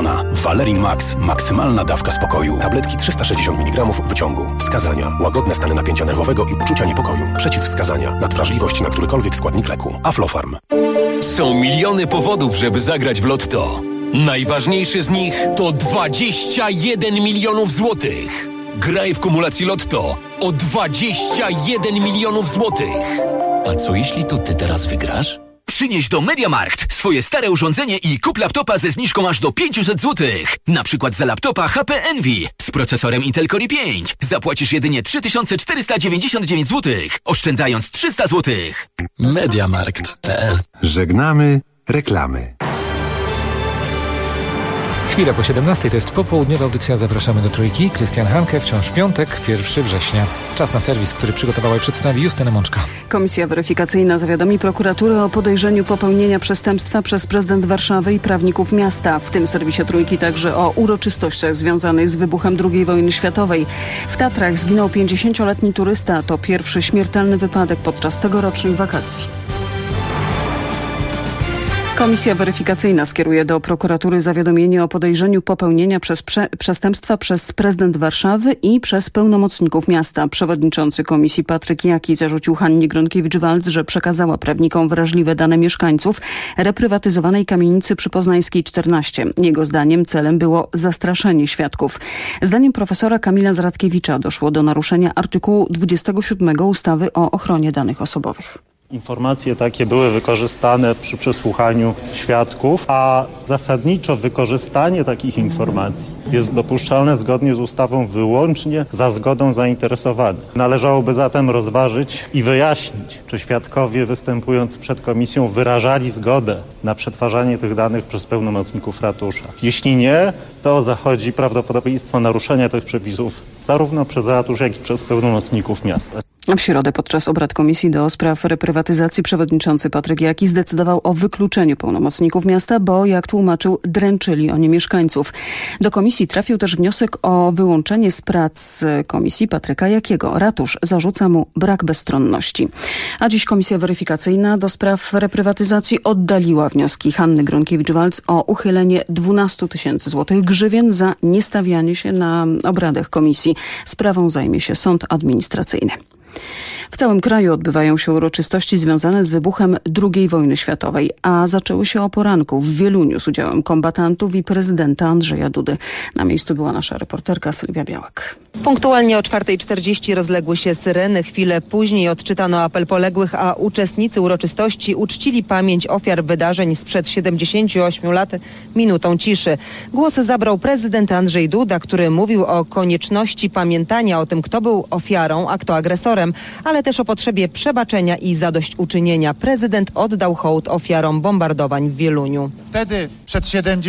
Wskazania. Valerin Max. Maksymalna dawka spokoju. Tabletki 360 mg wyciągu. Wskazania. Łagodne stany napięcia nerwowego i uczucia niepokoju. Przeciwwskazania. Nadwrażliwość na którykolwiek składnik leku. Aflofarm. Są miliony powodów, żeby zagrać w Lotto. Najważniejszy z nich to 21 milionów złotych. Graj w kumulacji Lotto o 21 milionów złotych. A co jeśli to ty teraz wygrasz? Przynieś do MediaMarkt swoje stare urządzenie i kup laptopa ze zniżką aż do 500 zł. Na przykład za laptopa HP Envy z procesorem Intel Core i5 zapłacisz jedynie 3499 zł, oszczędzając 300 zł. MediaMarkt.pl. Żegnamy reklamy. Chwila po 17:00 to jest popołudniowa audycja. Zapraszamy do Trójki. Krystian Hanke, wciąż piątek, 1 września. Czas na serwis, który przygotowała i przedstawi Justyna Mączka. Komisja weryfikacyjna zawiadomi prokuraturę o podejrzeniu popełnienia przestępstwa przez prezydent Warszawy i prawników miasta. W tym serwisie Trójki także o uroczystościach związanych z wybuchem II wojny światowej. W Tatrach zginął 50-letni turysta. To pierwszy śmiertelny wypadek podczas tegorocznych wakacji. Komisja weryfikacyjna skieruje do prokuratury zawiadomienie o podejrzeniu popełnienia przestępstwa przez prezydent Warszawy i przez pełnomocników miasta. Przewodniczący komisji Patryk Jaki zarzucił Hannie Gronkiewicz-Waltz, że przekazała prawnikom wrażliwe dane mieszkańców reprywatyzowanej kamienicy przy Poznańskiej 14. Jego zdaniem celem było zastraszenie świadków. Zdaniem profesora Kamila Zradkiewicza doszło do naruszenia artykułu 27 ustawy o ochronie danych osobowych. Informacje takie były wykorzystane przy przesłuchaniu świadków, a zasadniczo wykorzystanie takich informacji jest dopuszczalne zgodnie z ustawą wyłącznie za zgodą zainteresowanych. Należałoby zatem rozważyć i wyjaśnić, czy świadkowie występując przed komisją wyrażali zgodę na przetwarzanie tych danych przez pełnomocników ratusza. Jeśli nie, to zachodzi prawdopodobieństwo naruszenia tych przepisów zarówno przez ratusz, jak i przez pełnomocników miasta. W środę podczas obrad Komisji do Spraw Reprywatyzacji przewodniczący Patryk Jaki zdecydował o wykluczeniu pełnomocników miasta, bo jak tłumaczył, dręczyli oni mieszkańców. Do komisji trafił też wniosek o wyłączenie z prac komisji Patryka Jakiego. Ratusz zarzuca mu brak bezstronności. A dziś Komisja Weryfikacyjna do Spraw Reprywatyzacji oddaliła wnioski Hanny Gronkiewicz-Waltz o uchylenie 12 000 złotych grzywien za niestawianie się na obradach komisji. Sprawą zajmie się sąd administracyjny. W całym kraju odbywają się uroczystości związane z wybuchem II wojny światowej, a zaczęły się o poranku w Wieluniu z udziałem kombatantów i prezydenta Andrzeja Dudy. Na miejscu była nasza reporterka Sylwia Białek. Punktualnie o 4:40 rozległy się syreny. Chwilę później odczytano apel poległych, a uczestnicy uroczystości uczcili pamięć ofiar wydarzeń sprzed 78 lat minutą ciszy. Głos zabrał prezydent Andrzej Duda, który mówił o konieczności pamiętania o tym, kto był ofiarą, a kto agresorem, ale też o potrzebie przebaczenia i zadośćuczynienia. Prezydent oddał hołd ofiarom bombardowań w Wieluniu. Wtedy, przed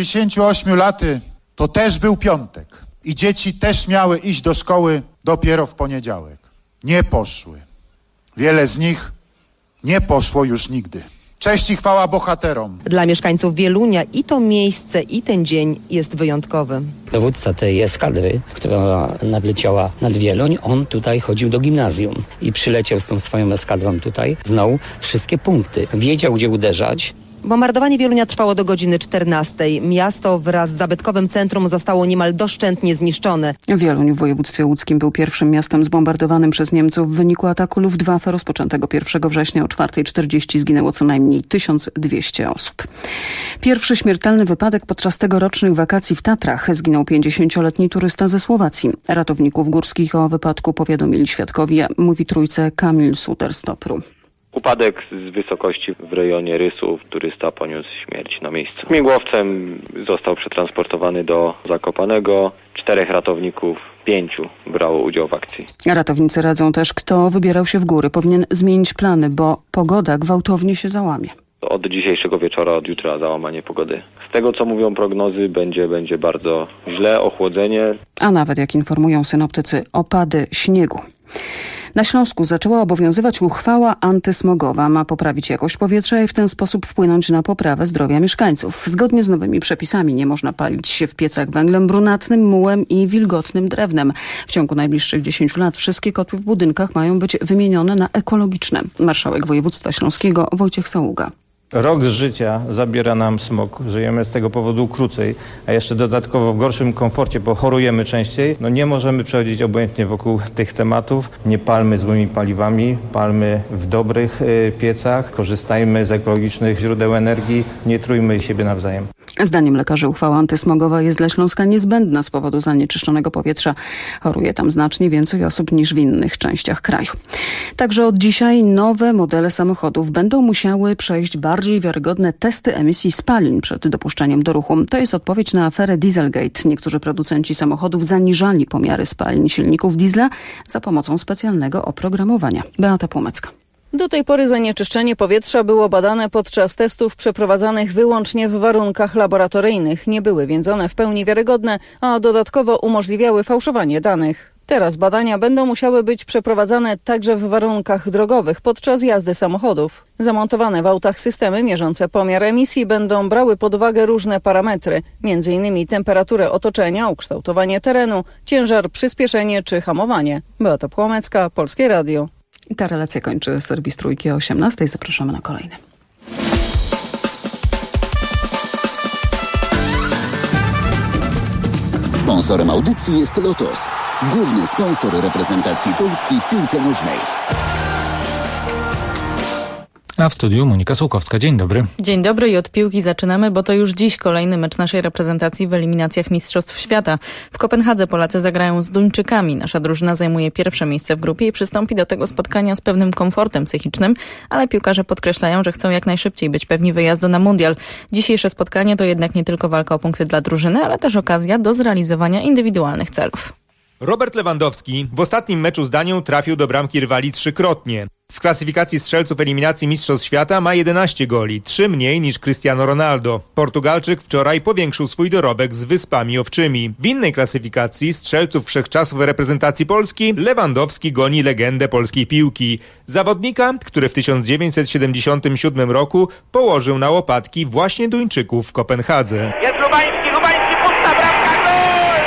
78 laty, to też był piątek i dzieci też miały iść do szkoły dopiero w poniedziałek. Nie poszły. Wiele z nich nie poszło już nigdy. Cześć i chwała bohaterom. Dla mieszkańców Wielunia i to miejsce, i ten dzień jest wyjątkowy. Dowódca tej eskadry, która nadleciała nad Wieluń, on tutaj chodził do gimnazjum i przyleciał z tą swoją eskadrą tutaj, znał wszystkie punkty, wiedział gdzie uderzać. Bombardowanie Wielunia trwało do godziny 14. Miasto wraz z zabytkowym centrum zostało niemal doszczętnie zniszczone. Wieluń w województwie łódzkim był pierwszym miastem zbombardowanym przez Niemców. W wyniku ataku Luftwaffe rozpoczętego 1 września o 4:40 zginęło co najmniej 1200 osób. Pierwszy śmiertelny wypadek podczas tegorocznych wakacji w Tatrach. Zginął 50-letni turysta ze Słowacji. Ratowników górskich o wypadku powiadomili świadkowie, mówi Trójce Kamil Suter z Topru. Upadek z wysokości w rejonie Rysów. Turysta poniósł śmierć na miejscu. Śmigłowcem został przetransportowany do Zakopanego. 4 ratowników, 5 brało udział w akcji. Ratownicy radzą też, kto wybierał się w góry. Powinien zmienić plany, bo pogoda gwałtownie się załamie. Od dzisiejszego wieczora, od jutra załamanie pogody. Z tego co mówią prognozy, będzie bardzo źle, ochłodzenie. A nawet, jak informują synoptycy, opady śniegu. Na Śląsku zaczęła obowiązywać uchwała antysmogowa. Ma poprawić jakość powietrza i w ten sposób wpłynąć na poprawę zdrowia mieszkańców. Zgodnie z nowymi przepisami nie można palić się w piecach węglem brunatnym, mułem i wilgotnym drewnem. W ciągu najbliższych 10 lat wszystkie kotły w budynkach mają być wymienione na ekologiczne. Marszałek województwa śląskiego Wojciech Saługa. Rok życia zabiera nam smog, żyjemy z tego powodu krócej, a jeszcze dodatkowo w gorszym komforcie, bo chorujemy częściej. Nie możemy przechodzić obojętnie wokół tych tematów. Nie palmy złymi paliwami, palmy w dobrych piecach, korzystajmy z ekologicznych źródeł energii, nie trójmy siebie nawzajem. Zdaniem lekarzy uchwała antysmogowa jest dla Śląska niezbędna z powodu zanieczyszczonego powietrza. Choruje tam znacznie więcej osób niż w innych częściach kraju. Także od dzisiaj nowe modele samochodów będą musiały przejść bardziej wiarygodne testy emisji spalin przed dopuszczeniem do ruchu. To jest odpowiedź na aferę Dieselgate. Niektórzy producenci samochodów zaniżali pomiary spalin silników diesla za pomocą specjalnego oprogramowania. Beata Płomecka. Do tej pory zanieczyszczenie powietrza było badane podczas testów przeprowadzanych wyłącznie w warunkach laboratoryjnych. Nie były więc one w pełni wiarygodne, a dodatkowo umożliwiały fałszowanie danych. Teraz badania będą musiały być przeprowadzane także w warunkach drogowych podczas jazdy samochodów. Zamontowane w autach systemy mierzące pomiar emisji będą brały pod uwagę różne parametry, m.in. temperaturę otoczenia, ukształtowanie terenu, ciężar, przyspieszenie czy hamowanie. Beata Płomecka, Polskie Radio. I ta relacja kończy serwis Trójki o 18:00. Zapraszamy na kolejny. Sponsorem audycji jest Lotos, główny sponsor reprezentacji Polski w piłce nożnej. A w studiu Monika Sułkowska. Dzień dobry. Dzień dobry i od piłki zaczynamy, bo to już dziś kolejny mecz naszej reprezentacji w eliminacjach Mistrzostw Świata. W Kopenhadze Polacy zagrają z Duńczykami. Nasza drużyna zajmuje pierwsze miejsce w grupie i przystąpi do tego spotkania z pewnym komfortem psychicznym, ale piłkarze podkreślają, że chcą jak najszybciej być pewni wyjazdu na mundial. Dzisiejsze spotkanie to jednak nie tylko walka o punkty dla drużyny, ale też okazja do zrealizowania indywidualnych celów. Robert Lewandowski w ostatnim meczu z Danią trafił do bramki rywali 3-krotnie. W klasyfikacji strzelców eliminacji Mistrzostw Świata ma 11 goli, 3 mniej niż Cristiano Ronaldo. Portugalczyk wczoraj powiększył swój dorobek z Wyspami Owczymi. W innej klasyfikacji strzelców wszechczasów reprezentacji Polski Lewandowski goni legendę polskiej piłki. Zawodnika, który w 1977 roku położył na łopatki właśnie Duńczyków w Kopenhadze. Jest Lubański, pusta bramka, gol!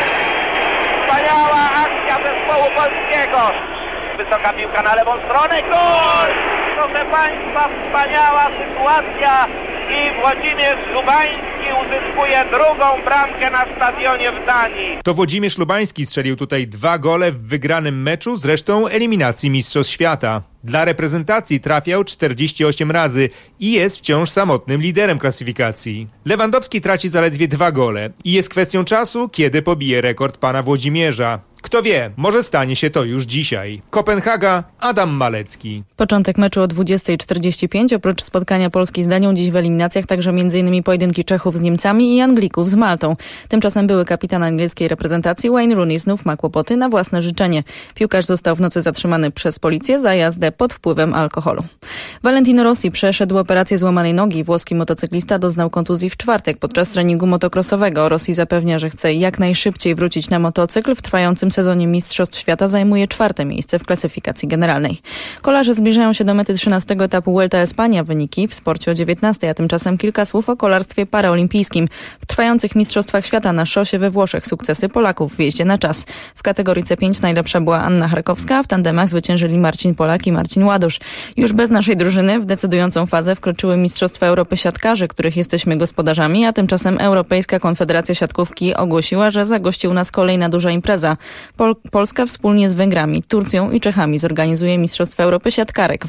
Wspaniała akcja zespołu polskiego. Wysoka piłka na lewą stronę, gol! Proszę Państwa, wspaniała sytuacja i Włodzimierz Lubański uzyskuje drugą bramkę na stadionie w Danii. To Włodzimierz Lubański strzelił tutaj 2 gole w wygranym meczu, zresztą eliminacji Mistrzostw Świata. Dla reprezentacji trafiał 48 razy i jest wciąż samotnym liderem klasyfikacji. Lewandowski traci zaledwie 2 gole i jest kwestią czasu, kiedy pobije rekord pana Włodzimierza. Kto wie, może stanie się to już dzisiaj. Kopenhaga, Adam Malecki. Początek meczu o 20:45. Oprócz spotkania Polski z Danią dziś w eliminacjach także m.in. pojedynki Czechów z Niemcami i Anglików z Maltą. Tymczasem były kapitan angielskiej reprezentacji Wayne Rooney znów ma kłopoty na własne życzenie. Piłkarz został w nocy zatrzymany przez policję za jazdę pod wpływem alkoholu. Valentino Rossi przeszedł operację złamanej nogi. Włoski motocyklista doznał kontuzji w czwartek podczas treningu motocrossowego. Rossi zapewnia, że chce jak najszybciej wrócić na motocykl. W trwającym sezonie Mistrzostw Świata zajmuje 4. miejsce w klasyfikacji generalnej. Kolarze zbliżają się do mety 13. etapu Vuelta Espania. Wyniki w sporcie o 19, a tymczasem kilka słów o kolarstwie paraolimpijskim. W trwających Mistrzostwach Świata na szosie we Włoszech sukcesy Polaków w jeździe na czas. W kategorii C5 najlepsza była Anna Charkowska, a w tandemach zwyciężyli Marcin Polak i Marcin Ładosz. Już bez naszej drużyny w decydującą fazę wkroczyły Mistrzostwa Europy Siatkarzy, których jesteśmy gospodarzami, a tymczasem Europejska Konfederacja Siatkówki ogłosiła, że zagości u nas kolejna duża impreza. Polska wspólnie z Węgrami, Turcją i Czechami zorganizuje Mistrzostwa Europy Siatkarek w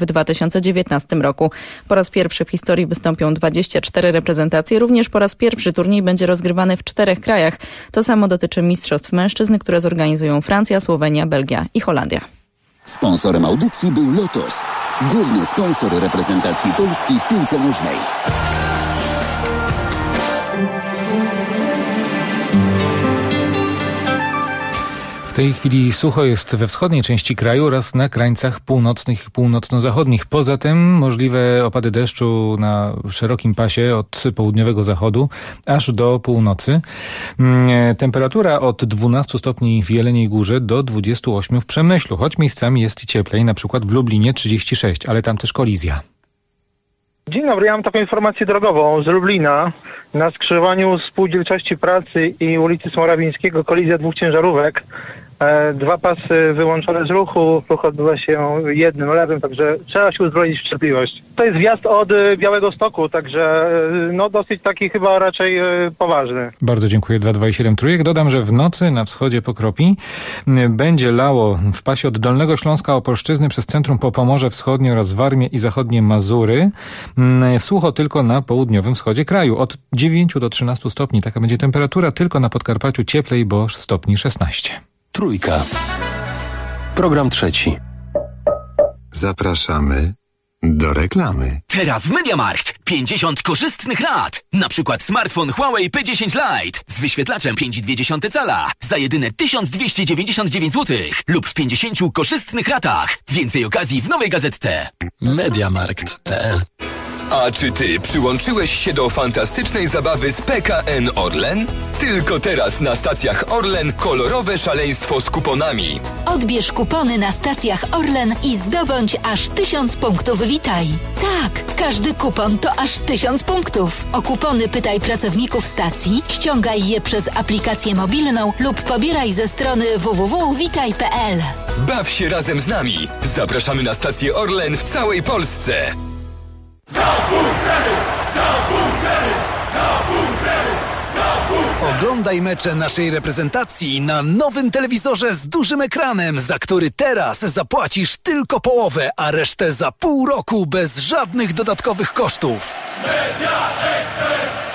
2019 roku. Po raz pierwszy w historii wystąpią 24 reprezentacje. Również po raz pierwszy turniej będzie rozgrywany w 4 krajach. To samo dotyczy Mistrzostw Mężczyzn, które zorganizują Francja, Słowenia, Belgia i Holandia. Sponsorem audycji był Lotos, główny sponsor reprezentacji Polski w piłce nożnej. W tej chwili sucho jest we wschodniej części kraju oraz na krańcach północnych i północno-zachodnich. Poza tym możliwe opady deszczu na szerokim pasie od południowego zachodu aż do północy. Temperatura od 12 stopni w Jeleniej Górze do 28 w Przemyślu, choć miejscami jest i cieplej, na przykład w Lublinie 36, ale tam też kolizja. Dzień dobry, ja mam taką informację drogową z Lublina. Na skrzyżowaniu Spółdzielczości Pracy i ulicy Smorawińskiego kolizja 2 ciężarówek. 2 pasy wyłączone z ruchu, ruch odbywa się jednym lewym, także trzeba się uzbroić w cierpliwość. To jest wjazd od Białegostoku, także no dosyć taki chyba raczej poważny. Bardzo dziękuję. 227 trójek. Dodam, że w nocy na wschodzie pokropi. Będzie lało w pasie od Dolnego Śląska, Opolszczyzny przez centrum po Pomorze Wschodnie oraz Warmię i zachodnie Mazury. Sucho tylko na południowym wschodzie kraju. Od 9 do 13 stopni. Taka będzie temperatura, tylko na Podkarpaciu cieplej, bo stopni 16. Trójka. Program trzeci. Zapraszamy do reklamy. Teraz w MediaMarkt 50 korzystnych rat. Na przykład smartfon Huawei P10 Lite z wyświetlaczem 5,2 cala za jedyne 1299 zł lub w 50 korzystnych ratach. Więcej okazji w nowej gazetce. MediaMarkt.pl. A czy ty przyłączyłeś się do fantastycznej zabawy z PKN Orlen? Tylko teraz na stacjach Orlen kolorowe szaleństwo z kuponami. Odbierz kupony na stacjach Orlen i zdobądź aż 1000 punktów Witaj. Tak, każdy kupon to aż 1000 punktów. O kupony pytaj pracowników stacji, ściągaj je przez aplikację mobilną lub pobieraj ze strony www.witaj.pl. Baw się razem z nami. Zapraszamy na stację Orlen w całej Polsce. Oglądaj mecze naszej reprezentacji na nowym telewizorze z dużym ekranem, za który teraz zapłacisz tylko połowę, a resztę za pół roku bez żadnych dodatkowych kosztów. Media Expert.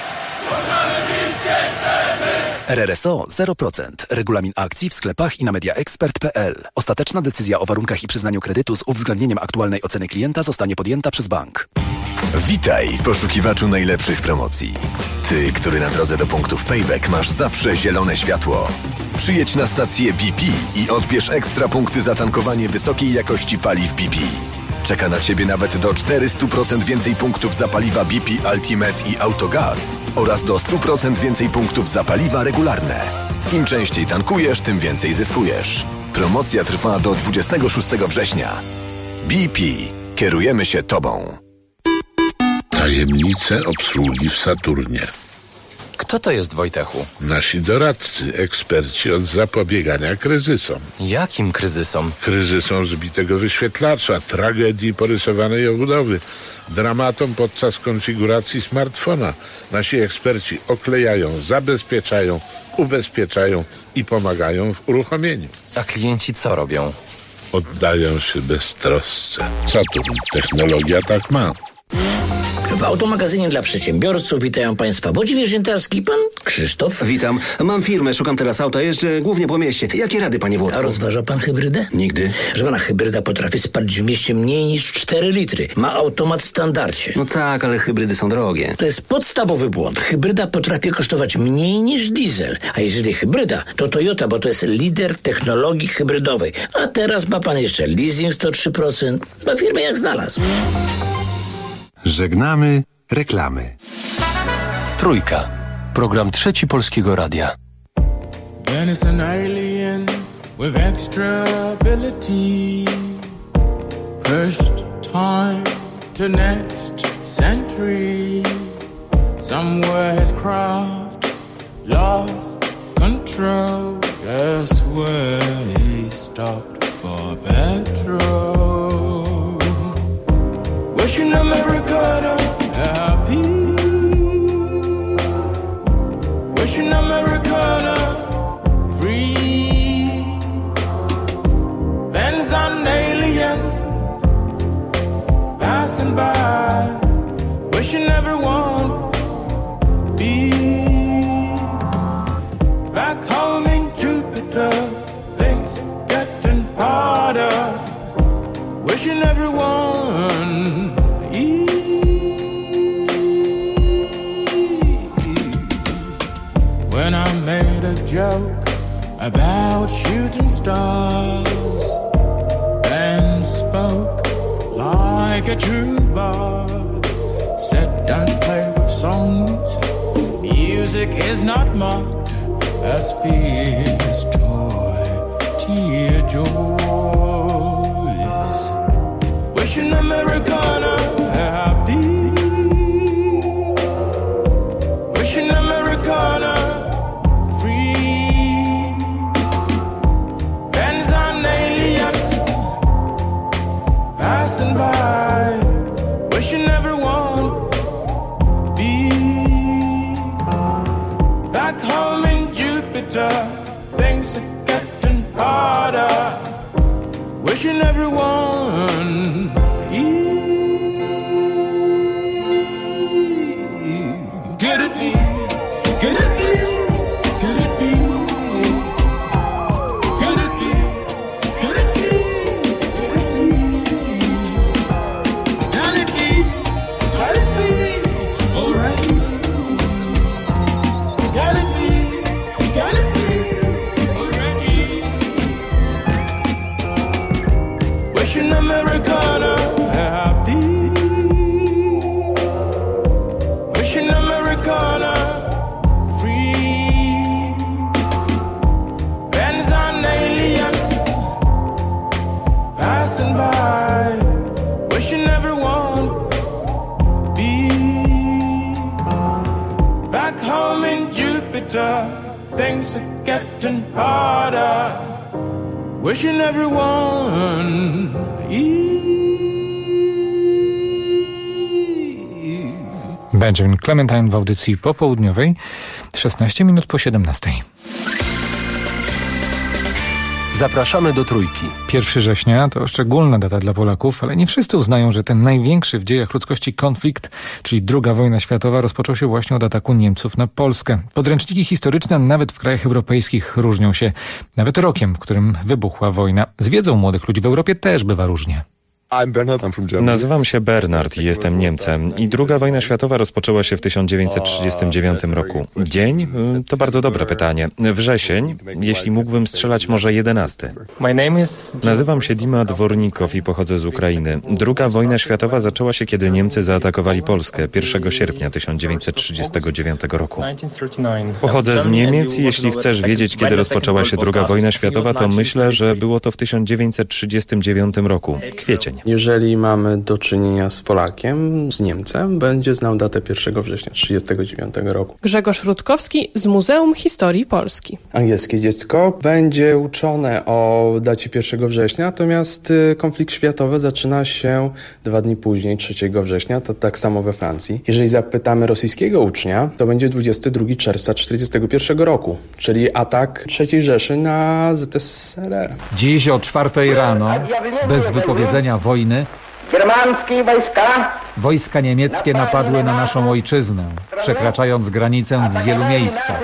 RRSO 0%. Regulamin akcji w sklepach i na mediaexpert.pl. Ostateczna decyzja o warunkach i przyznaniu kredytu z uwzględnieniem aktualnej oceny klienta zostanie podjęta przez bank. Witaj, poszukiwaczu najlepszych promocji. Ty, który na drodze do punktów Payback masz zawsze zielone światło. Przyjedź na stację BP i odbierz ekstra punkty za tankowanie wysokiej jakości paliw BP. Czeka na Ciebie nawet do 400% więcej punktów za paliwa BP Ultimate i Autogaz oraz do 100% więcej punktów za paliwa regularne. Im częściej tankujesz, tym więcej zyskujesz. Promocja trwa do 26 września. BP. Kierujemy się Tobą. Tajemnice obsługi w Saturnie. Kto to jest, Wojtechu? Nasi doradcy, eksperci od zapobiegania kryzysom. Jakim kryzysom? Kryzysom zbitego wyświetlacza, tragedii porysowanej obudowy, dramatom podczas konfiguracji smartfona. Nasi eksperci oklejają, zabezpieczają, ubezpieczają i pomagają w uruchomieniu. A klienci co robią? Oddają się beztrosce. Saturn. Technologia tak ma. W automagazynie dla przedsiębiorców witają Państwa Włodzimierz Ziętarski, pan Krzysztof. Witam. Mam firmę, szukam teraz auta, jeżdżę głównie po mieście. Jakie rady, panie Włodku? A rozważa pan hybrydę? Nigdy. Że pana hybryda potrafi spalić w mieście mniej niż 4 litry. Ma automat w standardzie. No tak, ale hybrydy są drogie. To jest podstawowy błąd. Hybryda potrafi kosztować mniej niż diesel. A jeżeli hybryda, to Toyota, bo to jest lider technologii hybrydowej. A teraz ma pan jeszcze leasing 103%. Ma firmę jak znalazł. Żegnamy reklamy. Trójka. Program trzeci Polskiego Radia. And it's an alien with extra ability. Pushed time to next century. Somewhere his craft lost control. Guess where he stopped for petrol. Wishing America happy. Wishing America free. Ben's an alien passing by. Wishing everyone be back home in Jupiter. Things getting harder. Wishing everyone when I made a joke about shooting stars, Ben spoke like a true bard. Said don't play with songs. Music is not marked as fear's toy, tear joys. Wishing Americana happy. Wishing Americana free. Jupiter, things are getting harder. Wishing everyone could it be? Could it be? Could it be? Could it be? Could it be? Could it be? Can it be? Can it be? Alright. Can it be? Can it be? Already. Wishing Americana happy. Wishing Americana free. Benz on alien passing by. Wishing everyone be back home in Jupiter. Things are getting harder. Wishing everyone Benjamin Clementine w audycji popołudniowej, 16 minut po 17. Zapraszamy do Trójki. 1 września to szczególna data dla Polaków, ale nie wszyscy uznają, że ten największy w dziejach ludzkości konflikt, czyli II wojna światowa, rozpoczął się właśnie od ataku Niemców na Polskę. Podręczniki historyczne nawet w krajach europejskich różnią się nawet rokiem, w którym wybuchła wojna. Z wiedzą młodych ludzi w Europie też bywa różnie. Nazywam się Bernard i jestem Niemcem i II wojna światowa rozpoczęła się w 1939 roku. Dzień? To bardzo dobre pytanie. Wrzesień? Jeśli mógłbym strzelać, może 11. Nazywam się Dima Dwornikow i pochodzę z Ukrainy. II wojna światowa zaczęła się, kiedy Niemcy zaatakowali Polskę 1 sierpnia 1939 roku. Pochodzę z Niemiec i jeśli chcesz wiedzieć, kiedy rozpoczęła się II wojna światowa, to myślę, że było to w 1939 roku. Kwiecień. Jeżeli mamy do czynienia z Polakiem, z Niemcem, będzie znał datę 1 września 1939 roku. Grzegorz Rutkowski z Muzeum Historii Polski. Angielskie dziecko będzie uczone o dacie 1 września, natomiast konflikt światowy zaczyna się 2 dni później, 3 września, to tak samo we Francji. Jeżeli zapytamy rosyjskiego ucznia, to będzie 22 czerwca 1941 roku, czyli atak III Rzeszy na ZSRR. Dziś o 4 rano, bez wypowiedzenia wojny, wojska niemieckie napadły na naszą ojczyznę, przekraczając granicę w wielu miejscach.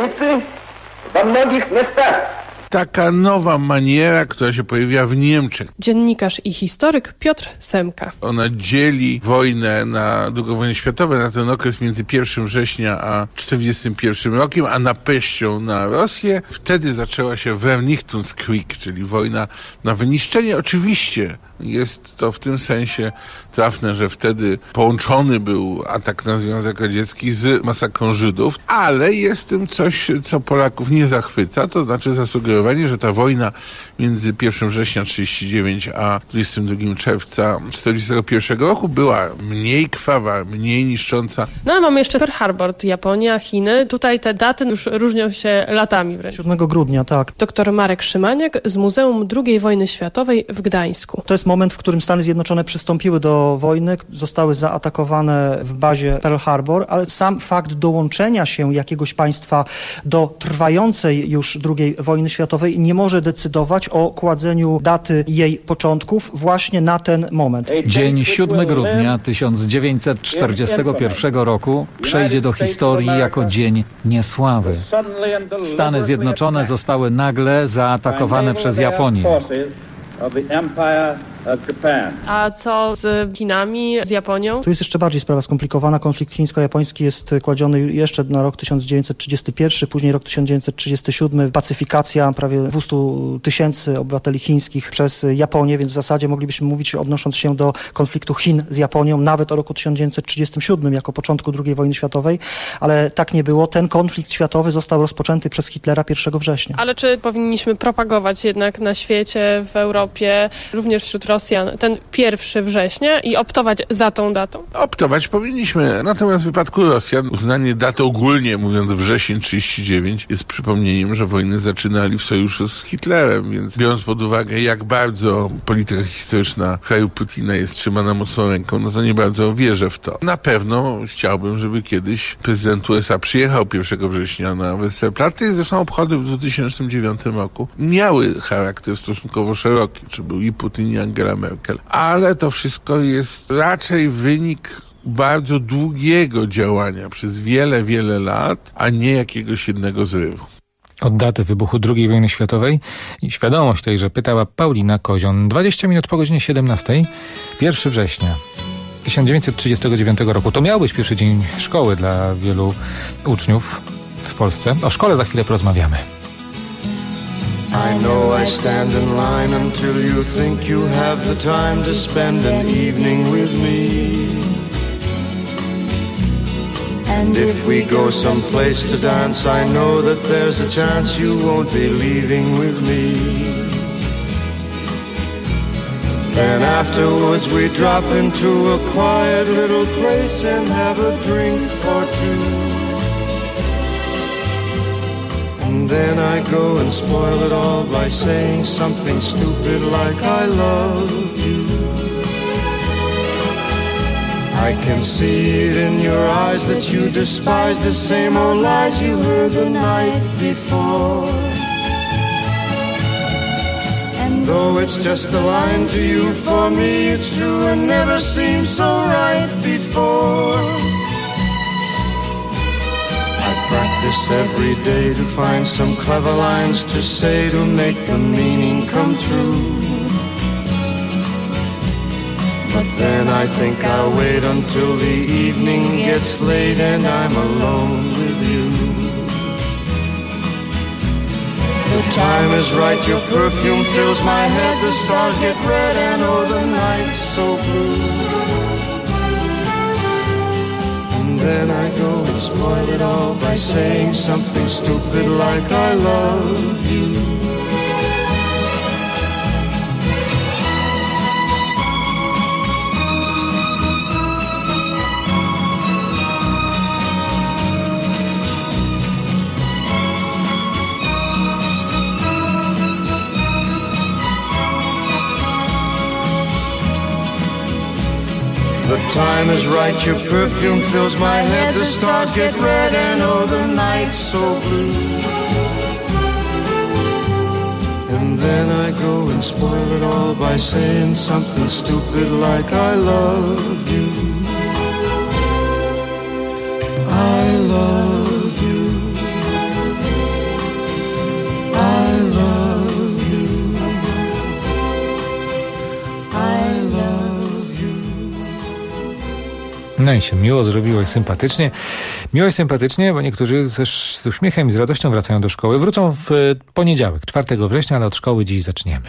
Taka nowa maniera, która się pojawiła w Niemczech. Dziennikarz i historyk Piotr Semka. Ona dzieli wojnę na II wojnę światową, na ten okres między 1 września a 1941 rokiem, a napaścią na Rosję. Wtedy zaczęła się Vernichtungskrieg, czyli wojna na wyniszczenie. Oczywiście jest to w tym sensie trafne, że wtedy połączony był atak na Związek Radziecki z masakrą Żydów, ale jest tym coś, co Polaków nie zachwyca, to znaczy zasugerowanie, że ta wojna między 1 września 1939 a 22 czerwca 1941 roku była mniej krwawa, mniej niszcząca. No a mamy jeszcze Pearl Harbor, Japonia, Chiny. Tutaj te daty już różnią się latami wręcz. 7 grudnia, tak. Dr Marek Szymaniak z Muzeum II Wojny Światowej w Gdańsku. To jest moment, w którym Stany Zjednoczone przystąpiły do wojny, zostały zaatakowane w bazie Pearl Harbor, ale sam fakt dołączenia się jakiegoś państwa do trwającej już II wojny światowej nie może decydować o kładzeniu daty jej początków właśnie na ten moment. Dzień 7 grudnia 1941 roku przejdzie do historii jako dzień niesławy. Stany Zjednoczone zostały nagle zaatakowane przez Japonię. A co z Chinami, z Japonią? Tu jest jeszcze bardziej sprawa skomplikowana. Konflikt chińsko-japoński jest kładziony jeszcze na rok 1931, później rok 1937. Pacyfikacja prawie 200 000 obywateli chińskich przez Japonię, więc w zasadzie moglibyśmy mówić, odnosząc się do konfliktu Chin z Japonią, nawet o roku 1937 jako początku II wojny światowej, ale tak nie było. Ten konflikt światowy został rozpoczęty przez Hitlera 1 września. Ale czy powinniśmy propagować jednak na świecie, w Europie, również wśród Rosjan, Rosjan ten 1 września i optować za tą datą? Optować powinniśmy. Natomiast w wypadku Rosjan uznanie daty ogólnie, mówiąc wrzesień 39, jest przypomnieniem, że wojny zaczynali w sojuszu z Hitlerem, więc biorąc pod uwagę, jak bardzo polityka historyczna kraju Putina jest trzymana mocną ręką, no to nie bardzo wierzę w to. Na pewno chciałbym, żeby kiedyś prezydent USA przyjechał 1 września na Westerplatte. Zresztą obchody w 2009 roku miały charakter stosunkowo szeroki, czy był i Putin, i Angela Merkel. Ale to wszystko jest raczej wynik bardzo długiego działania przez wiele, wiele lat, a nie jakiegoś jednego zrywu. Od daty wybuchu II wojny światowej i świadomość tej, że pytała Paulina Kozion. 20 minut po godzinie 17, 1 września 1939 roku. To miał być pierwszy dzień szkoły dla wielu uczniów w Polsce. O szkole za chwilę porozmawiamy. I know I stand in line until you think you have the time to spend an evening with me. And if we go someplace to dance, I know that there's a chance you won't be leaving with me. Then afterwards we drop into a quiet little place and have a drink or two. And then I go and spoil it all by saying something stupid like I love you. I can see it in your eyes that you despise the same old lies you heard the night before. And though it's just a line to you, for me it's true and never seemed so right before. I practice every day to find some clever lines to say to make the meaning come true. But then I think I'll wait until the evening gets late and I'm alone with you. The time is right, your perfume fills my head, the stars get red and oh the night's so blue. And then I go and spoil it all by saying something stupid like I love you. The time is right, your perfume fills my head, the stars get red and oh the night's so blue. And then I go and spoil it all by saying something stupid like I love you. I love you. I love you. I love you. No i się miło zrobiło i sympatycznie. Miło i sympatycznie, bo niektórzy też z uśmiechem i z radością wracają do szkoły. Wrócą w poniedziałek, 4 września, ale od szkoły dziś zaczniemy.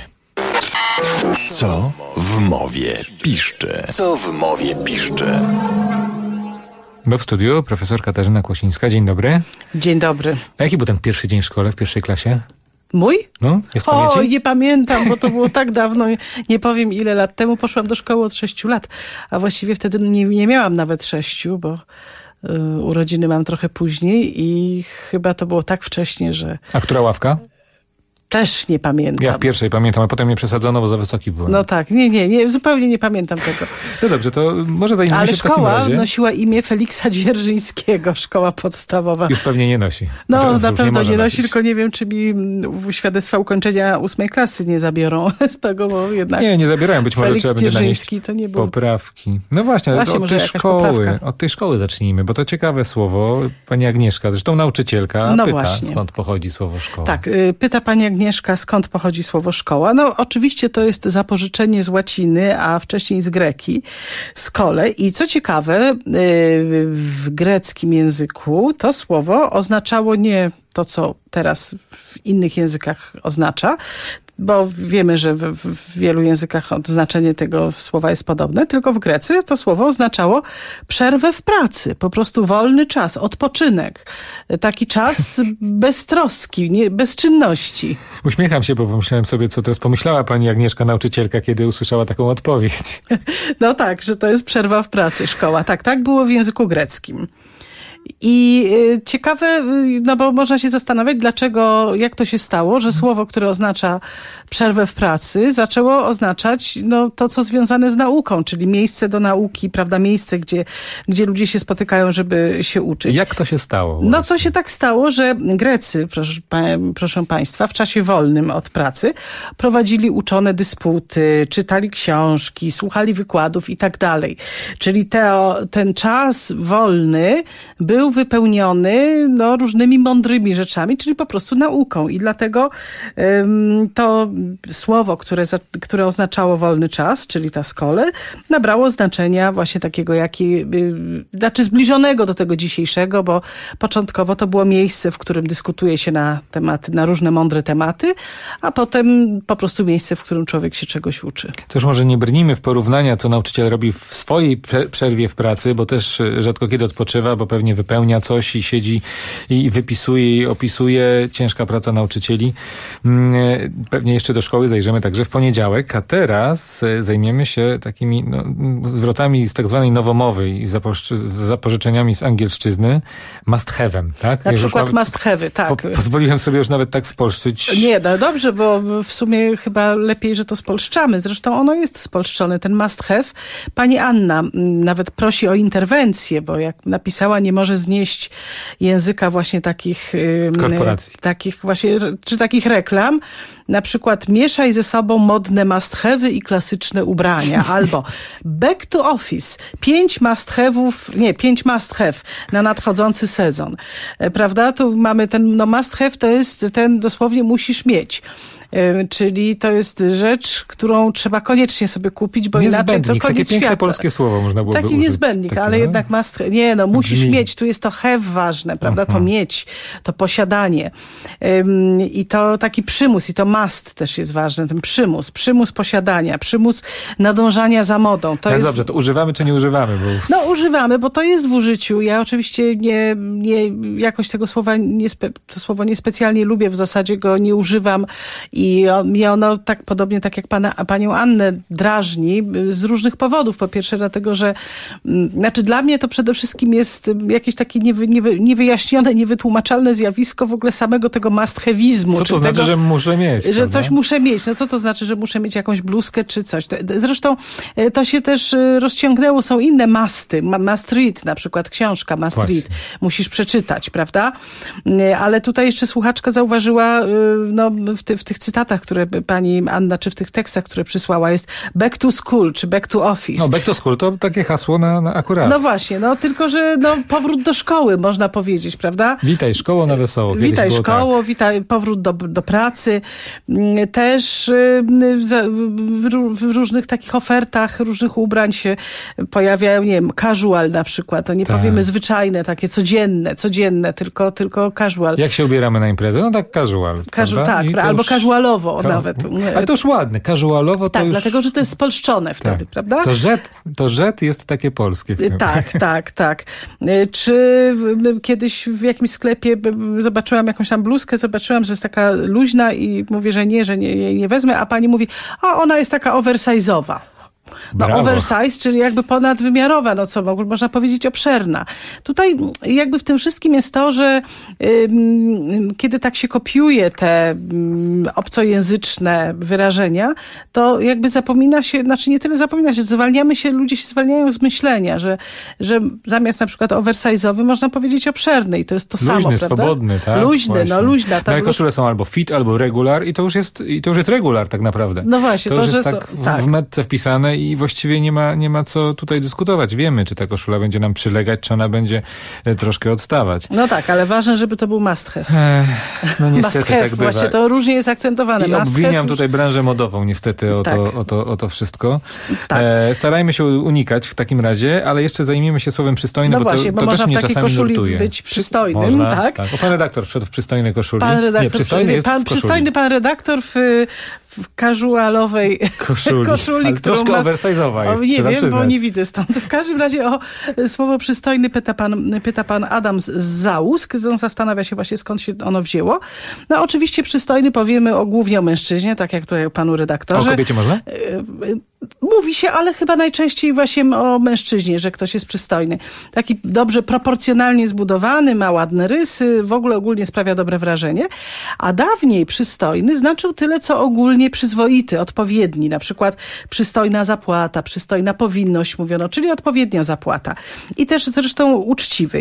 Co w mowie piszczy? Co w mowie piszczy? Bo w studiu profesor Katarzyna Kłosińska. Dzień dobry. Dzień dobry. A jaki był ten pierwszy dzień w szkole, w pierwszej klasie? Mój? No, jest w pamięci? Oj, nie pamiętam, bo to było tak dawno, nie powiem ile lat temu. Poszłam do szkoły od 6 lat, a właściwie wtedy nie miałam nawet 6, bo urodziny mam trochę później i chyba to było tak wcześnie, że... A która ławka? Też nie pamiętam. Ja w pierwszej pamiętam, a potem mnie przesadzono, bo za wysoki byłem. No tak, nie, zupełnie nie pamiętam tego. No dobrze, to może zajmiemy się w takim razie. Ale szkoła nosiła imię Feliksa Dzierżyńskiego, szkoła podstawowa. Już pewnie nie nosi. No, na pewno nie nosi, tylko nie wiem, czy mi świadectwa ukończenia 8 klasy nie zabiorą z tego, bo jednak... Nie zabierają, być może Felix trzeba będzie nanieść to nie było... poprawki. No właśnie, od tej szkoły zacznijmy, bo to ciekawe słowo. Pani Agnieszka, zresztą nauczycielka, pyta, właśnie. Skąd pochodzi słowo szkoła. Tak, pyta pani Agnieszka, skąd pochodzi słowo szkoła. No oczywiście to jest zapożyczenie z łaciny, a wcześniej z greki, skole. I co ciekawe, w greckim języku to słowo oznaczało nie to, co teraz w innych językach oznacza, bo wiemy, że w wielu językach znaczenie tego słowa jest podobne, tylko w Grecji to słowo oznaczało przerwę w pracy, po prostu wolny czas, odpoczynek. Taki czas bez troski, bez czynności. Uśmiecham się, bo pomyślałem sobie, co teraz pomyślała pani Agnieszka, nauczycielka, kiedy usłyszała taką odpowiedź. No tak, że to jest przerwa w pracy, szkoła. Tak było w języku greckim. I ciekawe, no bo można się zastanawiać, dlaczego, jak to się stało, że słowo, które oznacza przerwę w pracy, zaczęło oznaczać to, co związane z nauką, czyli miejsce do nauki, prawda, miejsce, gdzie ludzie się spotykają, żeby się uczyć. Jak to się stało? Właśnie? No to się tak stało, że Grecy, proszę państwa, w czasie wolnym od pracy prowadzili uczone dysputy, czytali książki, słuchali wykładów i tak dalej. Czyli ten czas wolny był wypełniony różnymi mądrymi rzeczami, czyli po prostu nauką. I dlatego to słowo, które oznaczało wolny czas, czyli ta skole, nabrało znaczenia właśnie takiego, znaczy zbliżonego do tego dzisiejszego, bo początkowo to było miejsce, w którym dyskutuje się na różne mądre tematy, a potem po prostu miejsce, w którym człowiek się czegoś uczy. Cóż, może nie brnijmy w porównania, co nauczyciel robi w swojej przerwie w pracy, bo też rzadko kiedy odpoczywa, bo pewnie wypełnia coś i siedzi i wypisuje i opisuje. Ciężka praca nauczycieli. Pewnie jeszcze do szkoły zajrzymy także w poniedziałek, a teraz zajmiemy się takimi zwrotami z tak zwanej nowomowy i zapożyczeniami z angielszczyzny. Must have'em, tak? Na przykład must have'y, tak. Pozwoliłem sobie już nawet tak spolszczyć. Nie, no dobrze, bo w sumie chyba lepiej, że to spolszczamy. Zresztą ono jest spolszczone, ten must have. Pani Anna nawet prosi o interwencję, bo jak napisała, nie może znieść języka właśnie takich korporacji. Takich reklam. Na przykład mieszaj ze sobą modne must have'y i klasyczne ubrania. Albo back to office. 5 must have na nadchodzący sezon. Prawda? Tu mamy ten must have, to jest ten dosłownie musisz mieć. Czyli to jest rzecz, którą trzeba koniecznie sobie kupić, bo inaczej to koniec świata. Takie piękne polskie słowo można byłoby użyć. Taki niezbędnik, ale jednak musisz mieć. Tu jest to have ważne, prawda? To mieć, to posiadanie. I to taki przymus, i to must też jest ważne, ten przymus posiadania, przymus nadążania za modą. To jest... Dobrze, to używamy czy nie używamy? Używamy, bo to jest w użyciu. Ja oczywiście nie jakoś tego słowa, to słowo niespecjalnie lubię, w zasadzie go nie używam. I mnie ono tak podobnie, tak jak panią Annę drażni z różnych powodów. Po pierwsze dlatego, że dla mnie to przede wszystkim jest jakieś takie niewyjaśnione, niewytłumaczalne zjawisko w ogóle samego tego must-have'izmu. Co to znaczy, że muszę mieć? Że prawda? Coś muszę mieć. No co to znaczy, że muszę mieć jakąś bluzkę czy coś? Zresztą to się też rozciągnęło. Są inne musty. Must read, na przykład książka must read. Musisz przeczytać, prawda? Ale tutaj jeszcze słuchaczka zauważyła w tych cytatach, które pani Anna, czy w tych tekstach, które przysłała, jest back to school, czy back to office. Back to school to takie hasło na akurat. No właśnie, tylko że powrót do szkoły, można powiedzieć, prawda? Witaj szkoło na wesoło. Kiedyś witaj było szkoło, tak. witaj, powrót do pracy. Też w różnych takich ofertach, różnych ubrań się pojawiają, nie wiem, casual na przykład, to nie powiemy zwyczajne, takie codzienne, tylko casual. Jak się ubieramy na imprezę? No tak casual. Tak, albo casualowo nawet. Ale to już ładne, casualowo to tak, już... dlatego, że to jest spolszczone wtedy, prawda? To rzet jest takie polskie w tym. Tak. Czy kiedyś w jakimś sklepie zobaczyłam jakąś tam bluzkę, zobaczyłam, że jest taka luźna i mówię, że nie wezmę, a pani mówi, ona jest taka oversize'owa. Oversize, czyli jakby ponadwymiarowa, można powiedzieć obszerna. Tutaj jakby w tym wszystkim jest to, że kiedy tak się kopiuje te obcojęzyczne wyrażenia, to jakby zapomina się, nie tyle zapomina się, ludzie się zwalniają z myślenia, że zamiast na przykład oversize'owy można powiedzieć obszerny i to jest to luźny, samo, prawda? Swobodny, tak? Luźny, luźna. Tak, koszule są albo fit, albo regular i to już jest regular tak naprawdę. No właśnie. To już jest tak w metce wpisane i właściwie nie ma co tutaj dyskutować. Wiemy, czy ta koszula będzie nam przylegać, czy ona będzie troszkę odstawać. No tak, ale ważne, żeby to był must have. No niestety must have, tak bywa. Właśnie to różnie jest akcentowane. I obwiniam tutaj branżę modową niestety o to wszystko. Tak. Starajmy się unikać w takim razie, ale jeszcze zajmijmy się słowem przystojny, no bo właśnie, to też mnie czasami nurtuje. Być przystojnym, można, tak? O, pan redaktor wszedł w przystojnej koszuli. Pan redaktor, nie, przystojny jest w przystojny pan redaktor w casualowej koszuli, ale troszkę oversize'owa jest, nie wiem, przyznać. Bo nie widzę stąd. W każdym razie o słowo przystojny pyta pan Adam z Załusk. On zastanawia się właśnie, skąd się ono wzięło. No oczywiście przystojny powiemy głównie o mężczyźnie, tak jak tutaj o panu redaktorze. A o kobiecie można? Mówi się, ale chyba najczęściej właśnie o mężczyźnie, że ktoś jest przystojny. Taki dobrze proporcjonalnie zbudowany, ma ładne rysy, w ogóle ogólnie sprawia dobre wrażenie. A dawniej przystojny znaczył tyle, co ogólnie przyzwoity, odpowiedni. Na przykład przystojna zapłata, przystojna powinność mówiono, czyli odpowiednia zapłata. I też zresztą uczciwy.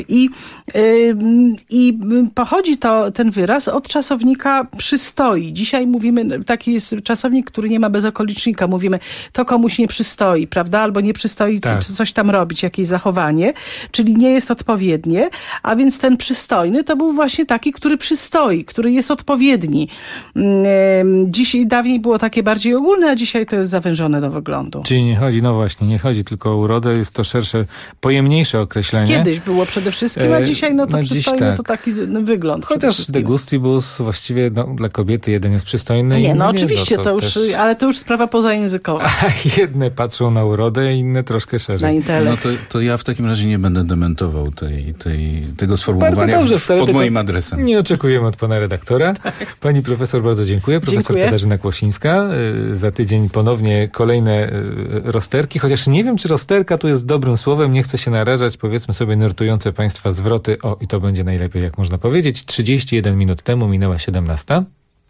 I pochodzi ten wyraz od czasownika przystoi. Dzisiaj mówimy, taki jest czasownik, który nie ma bezokolicznika. Mówimy, to komuś nie przystoi, prawda? Albo nie przystoi coś tam robić, jakieś zachowanie, czyli nie jest odpowiednie, a więc ten przystojny to był właśnie taki, który przystoi, który jest odpowiedni. Dawniej było takie bardziej ogólne, a dzisiaj to jest zawężone do wyglądu. Czyli nie chodzi tylko o urodę, jest to szersze, pojemniejsze określenie. Kiedyś było przede wszystkim, a dzisiaj to przystojny tak. To taki wygląd. Chociaż de gustibus właściwie dla kobiety jeden jest przystojny. Nie, oczywiście, to już, też... ale to już sprawa pozajęzykowa. Jedne patrzą na urodę, inne troszkę szerzej. Na intelekt. No to ja w takim razie nie będę dementował tego sformułowania bardzo dobrze, pod moim adresem. Nie oczekujemy od pana redaktora. Tak. Pani profesor, bardzo dziękuję. Profesor Katarzyna Kłosińska. Za tydzień ponownie kolejne rozterki, chociaż nie wiem, czy rozterka tu jest dobrym słowem. Nie chcę się narażać. Powiedzmy sobie nurtujące państwa zwroty. O, i to będzie najlepiej, jak można powiedzieć. 31 minut temu minęła 17.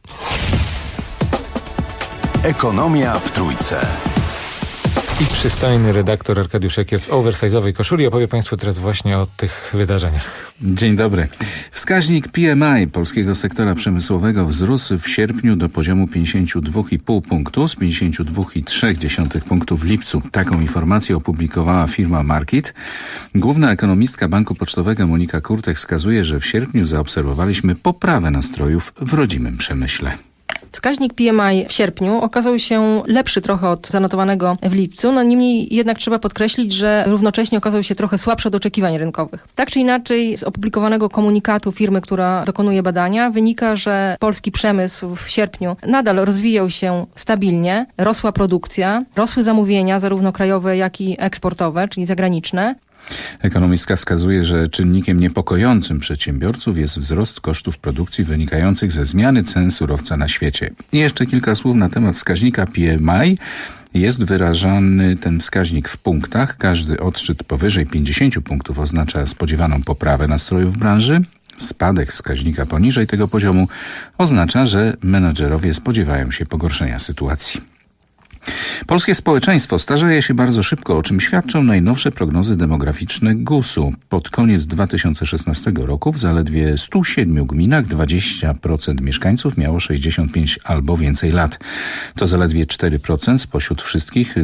Ekonomia w Trójce. I przystojny redaktor Arkadiusz Ekier w oversize'owej koszuli opowie państwu teraz właśnie o tych wydarzeniach. Dzień dobry. Wskaźnik PMI polskiego sektora przemysłowego wzrósł w sierpniu do poziomu 52,5 punktu z 52,3 punktu w lipcu. Taką informację opublikowała firma Markit. Główna ekonomistka Banku Pocztowego Monika Kurtek wskazuje, że w sierpniu zaobserwowaliśmy poprawę nastrojów w rodzimym przemyśle. Wskaźnik PMI w sierpniu okazał się lepszy trochę od zanotowanego w lipcu, no niemniej jednak trzeba podkreślić, że równocześnie okazał się trochę słabszy od oczekiwań rynkowych. Tak czy inaczej z opublikowanego komunikatu firmy, która dokonuje badania, wynika, że polski przemysł w sierpniu nadal rozwijał się stabilnie, rosła produkcja, rosły zamówienia zarówno krajowe, jak i eksportowe, czyli zagraniczne. Ekonomistka wskazuje, że czynnikiem niepokojącym przedsiębiorców jest wzrost kosztów produkcji wynikających ze zmiany cen surowca na świecie. I jeszcze kilka słów na temat wskaźnika PMI. Jest wyrażany ten wskaźnik w punktach. Każdy odczyt powyżej 50 punktów oznacza spodziewaną poprawę nastrojów branży. Spadek wskaźnika poniżej tego poziomu oznacza, że menedżerowie spodziewają się pogorszenia sytuacji. Polskie społeczeństwo starzeje się bardzo szybko, o czym świadczą najnowsze prognozy demograficzne GUS-u. Pod koniec 2016 roku w zaledwie 107 gminach 20% mieszkańców miało 65 albo więcej lat. To zaledwie 4% spośród wszystkich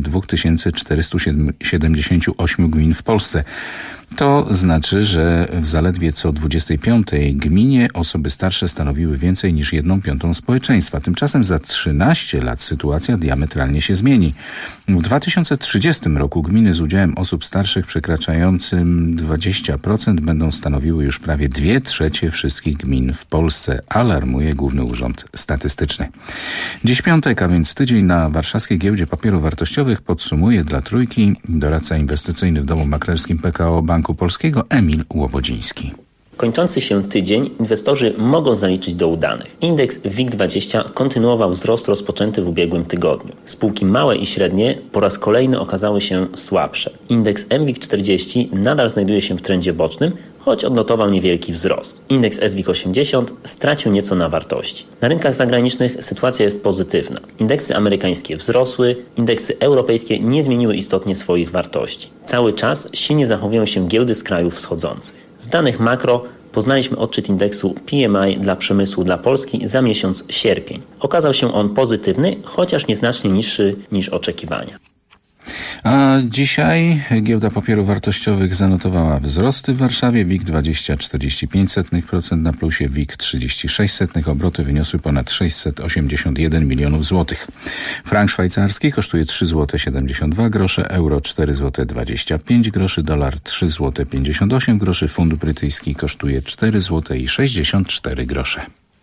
2478 gmin w Polsce. To znaczy, że w zaledwie co 25 gminie osoby starsze stanowiły więcej niż 1/5 społeczeństwa. Tymczasem za 13 lat sytuacja diametralnie się zmieni. W 2030 roku gminy z udziałem osób starszych przekraczającym 20% będą stanowiły już prawie 2/3 wszystkich gmin w Polsce, alarmuje Główny Urząd Statystyczny. Dziś piątek, a więc tydzień na warszawskiej giełdzie papierów wartościowych podsumuje dla Trójki doradca inwestycyjny w domu maklerskim PKO Banku Polskiego Emil Łobodziński. Kończący się tydzień inwestorzy mogą zaliczyć do udanych. Indeks WIG20 kontynuował wzrost rozpoczęty w ubiegłym tygodniu. Spółki małe i średnie po raz kolejny okazały się słabsze. Indeks MWIG40 nadal znajduje się w trendzie bocznym, choć odnotował niewielki wzrost. Indeks SWIG80 stracił nieco na wartości. Na rynkach zagranicznych sytuacja jest pozytywna. Indeksy amerykańskie wzrosły, indeksy europejskie nie zmieniły istotnie swoich wartości. Cały czas silnie zachowują się giełdy z krajów wschodzących. Z danych makro poznaliśmy odczyt indeksu PMI dla przemysłu dla Polski za miesiąc sierpień. Okazał się on pozytywny, chociaż nieznacznie niższy niż oczekiwania. A dzisiaj giełda papierów wartościowych zanotowała wzrosty w Warszawie. WIG 20,45% na plusie, WIG 36%. Obroty wyniosły ponad 681 milionów złotych. Frank szwajcarski kosztuje 3,72 zł, euro 4,25 zł, dolar 3,58 zł, funt brytyjski kosztuje 4,64 zł.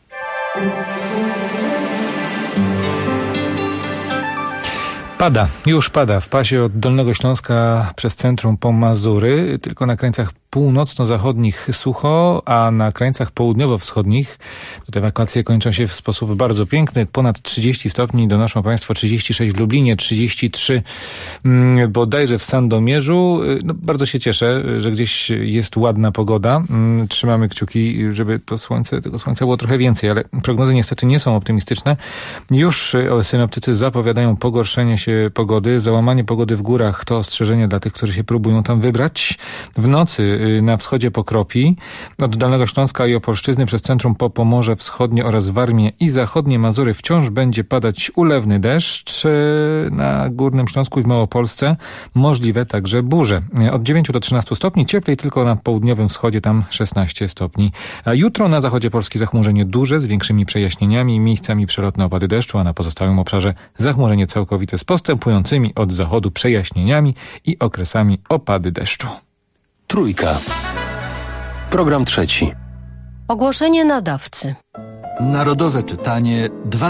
Już pada w pasie od Dolnego Śląska przez centrum po Mazury, tylko na krańcach północno-zachodnich sucho, a na krańcach południowo-wschodnich te wakacje kończą się w sposób bardzo piękny. Ponad 30 stopni donoszą Państwo, 36 w Lublinie, 33 bodajże w Sandomierzu. No, bardzo się cieszę, że gdzieś jest ładna pogoda. Trzymamy kciuki, żeby tego słońca było trochę więcej, ale prognozy niestety nie są optymistyczne. Już synoptycy zapowiadają pogorszenie się pogody, załamanie pogody w górach to ostrzeżenie dla tych, którzy się próbują tam wybrać. W nocy na wschodzie pokropi, od Dolnego Śląska i Opolszczyzny przez centrum po Pomorze Wschodnie oraz Warmię i zachodnie Mazury wciąż będzie padać ulewny deszcz. Na Górnym Śląsku i w Małopolsce możliwe także burze. Od 9 do 13 stopni, cieplej tylko na południowym wschodzie, tam 16 stopni. A jutro na zachodzie Polski zachmurzenie duże z większymi przejaśnieniami i miejscami przelotne opady deszczu, a na pozostałym obszarze zachmurzenie całkowite z postępującymi od zachodu przejaśnieniami i okresami opady deszczu. Trójka. Program trzeci. Ogłoszenie nadawcy. Narodowe czytanie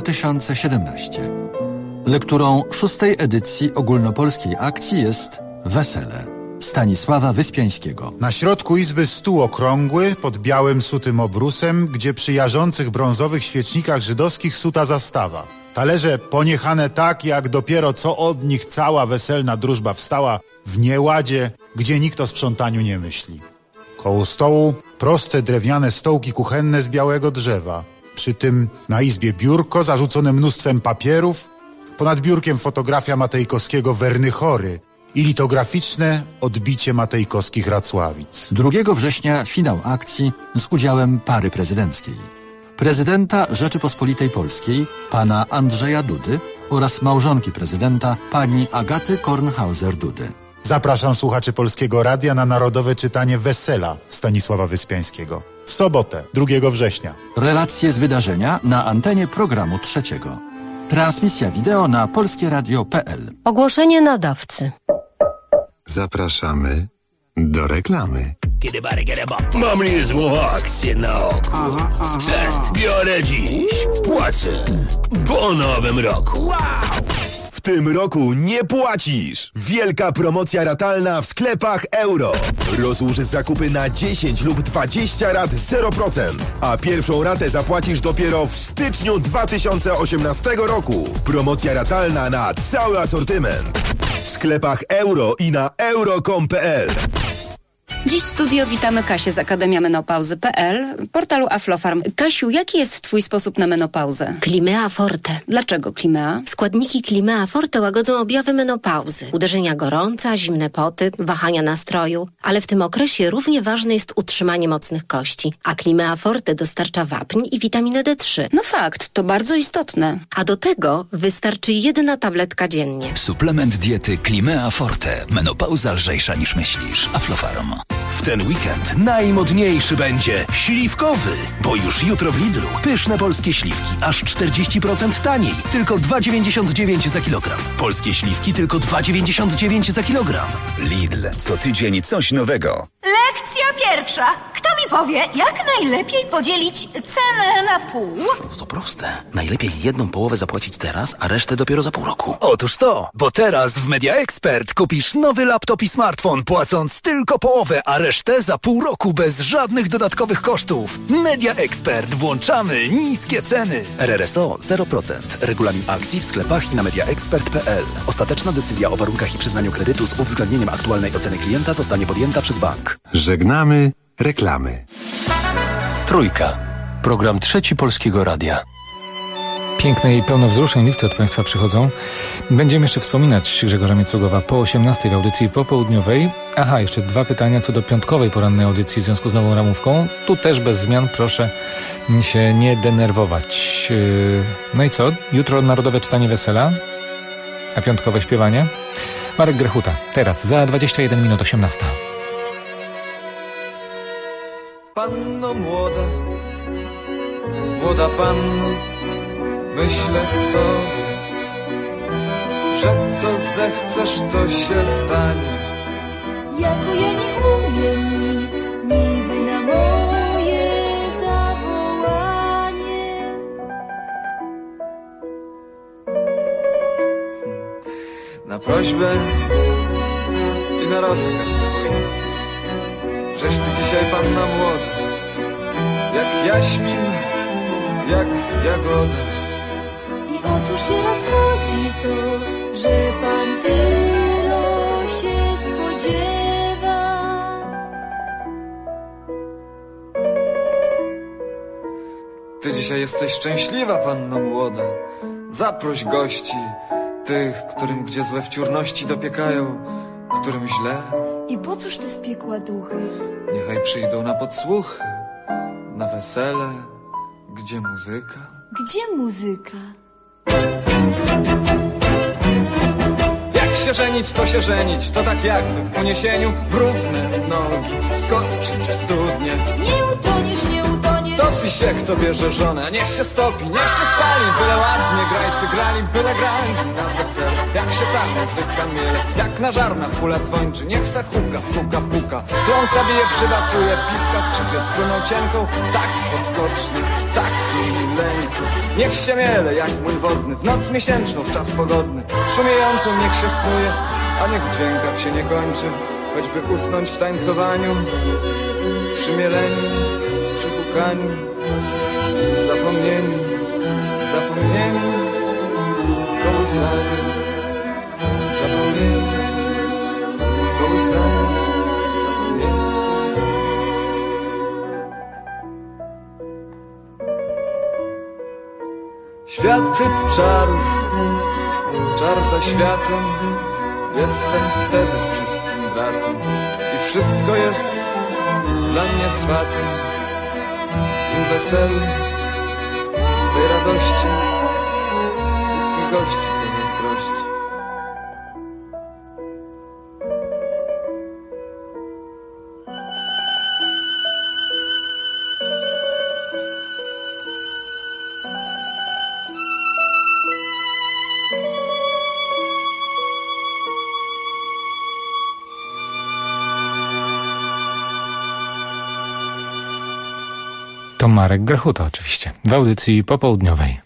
2017. Lekturą 6. edycji ogólnopolskiej akcji jest Wesele Stanisława Wyspiańskiego. Na środku izby stół okrągły, pod białym sutym obrusem, gdzie przy jarzących brązowych świecznikach żydowskich suta zastawa. Talerze poniechane tak, jak dopiero co od nich cała weselna drużba wstała, w nieładzie, gdzie nikt o sprzątaniu nie myśli. Koło stołu proste drewniane stołki kuchenne z białego drzewa. Przy tym na izbie biurko zarzucone mnóstwem papierów, ponad biurkiem fotografia Matejkowskiego Wernychory i litograficzne odbicie matejkowskich Racławic. 2 września finał akcji z udziałem pary prezydenckiej. Prezydenta Rzeczypospolitej Polskiej, pana Andrzeja Dudy oraz małżonki prezydenta, pani Agaty Kornhauser-Dudy. Zapraszam słuchaczy Polskiego Radia na narodowe czytanie Wesela Stanisława Wyspiańskiego. W sobotę, 2 września. Relacje z wydarzenia na antenie programu trzeciego. Transmisja wideo na polskieradio.pl. Ogłoszenie nadawcy. Zapraszamy do reklamy. Mam niezłą akcję na oku. Sprzęt biorę dziś, płacę po nowym roku. W tym roku nie płacisz! Wielka promocja ratalna w sklepach Euro. Rozłóż zakupy na 10 lub 20 rat 0%, a pierwszą ratę zapłacisz dopiero w styczniu 2018 roku. Promocja ratalna na cały asortyment. W sklepach Euro i na euro.com.pl. Dziś w studio witamy Kasię z Akademia Menopauzy.pl, portalu Aflofarm. Kasiu, jaki jest twój sposób na menopauzę? Climea Forte. Dlaczego Climea? Składniki Climea Forte łagodzą objawy menopauzy. Uderzenia gorąca, zimne poty, wahania nastroju. Ale w tym okresie równie ważne jest utrzymanie mocnych kości. A Climea Forte dostarcza wapń i witaminę D3. No fakt, to bardzo istotne. A do tego wystarczy 1 tabletka dziennie. Suplement diety Climea Forte. Menopauza lżejsza niż myślisz. Aflofarm. W ten weekend najmodniejszy będzie śliwkowy, bo już jutro w Lidlu pyszne polskie śliwki aż 40% taniej, tylko 2,99 za kilogram. Polskie śliwki tylko 2,99 za kilogram. Lidl, co tydzień coś nowego. Lekcja pierwsza. Kto mi powie, jak najlepiej podzielić cenę na pół? To proste. Najlepiej 1/2 zapłacić teraz, a resztę dopiero za pół roku. Otóż to, bo teraz w Media Expert kupisz nowy laptop i smartfon, płacąc tylko połowę, a resztę za pół roku bez żadnych dodatkowych kosztów. Media Expert. Włączamy niskie ceny. RRSO 0%. Regulamin akcji w sklepach i na mediaexpert.pl. Ostateczna decyzja o warunkach i przyznaniu kredytu z uwzględnieniem aktualnej oceny klienta zostanie podjęta przez bank. Żegnamy reklamy. Trójka. Program trzeci Polskiego Radia. Piękne i pełno wzruszeń listy od Państwa przychodzą. Będziemy jeszcze wspominać Grzegorza Miecługowa po 18 w audycji popołudniowej. Aha, jeszcze 2 pytania co do piątkowej porannej audycji w związku z nową ramówką. Tu też bez zmian, proszę się nie denerwować. No i co? Jutro narodowe czytanie Wesela, a piątkowe śpiewanie. Marek Grechuta. Teraz za 21 minut 18. Panno młoda, młoda panno, myślę sobie, że co zechcesz, to się stanie. Jako ja nie umiem nic, niby na moje zawołanie. Na prośbę i na rozkaz twój, żeś ty dzisiaj panna młoda, jak jaśmin, jak jagoda. I o cóż się rozchodzi to, że pan tylo się spodziewa? Ty dzisiaj jesteś szczęśliwa, panno młoda. Zaproś gości, tych, którym gdzie złe wciórności dopiekają, którym źle. I po cóż te spiekła duchy? Niechaj przyjdą na podsłuchy, na wesele, gdzie muzyka. Gdzie muzyka? Jak się żenić, to się żenić, to tak jakby w poniesieniu w równe nogi wskoczyć w studnie. Nie utoniesz, nie utoniesz. Topi się, kto bierze żonę, a niech się stopi, niech się spali. Byle ładnie grajcy grali, byle grali na wesele. Jak się ta muzyka miele, jak na żarnach kula dzwończy, niech se huka, stuka, puka. Kląsa bije, przybasuje, piska, skrzypiec struną cienką. Tak podskocznie, tak mileńko. Niech się miele, jak młyn wodny, w noc miesięczną, w czas pogodny. Szumiejącą niech się snuje, a niech w dźwiękach się nie kończy. Choćby usnąć w tańcowaniu, przy mieleniu, przy hukaniu, zapomnieniu, zapomnieniu, kołysaniu, zapomnieniu, kołysaniu, zapomnieniu. Światy czarów, czar za światem, jestem wtedy wszystkim bratem i wszystko jest dla mnie swatem. W tym weselu, w tej radości, Bóg mi gości pozazdrości. To Marek Grechuta oczywiście, w audycji popołudniowej.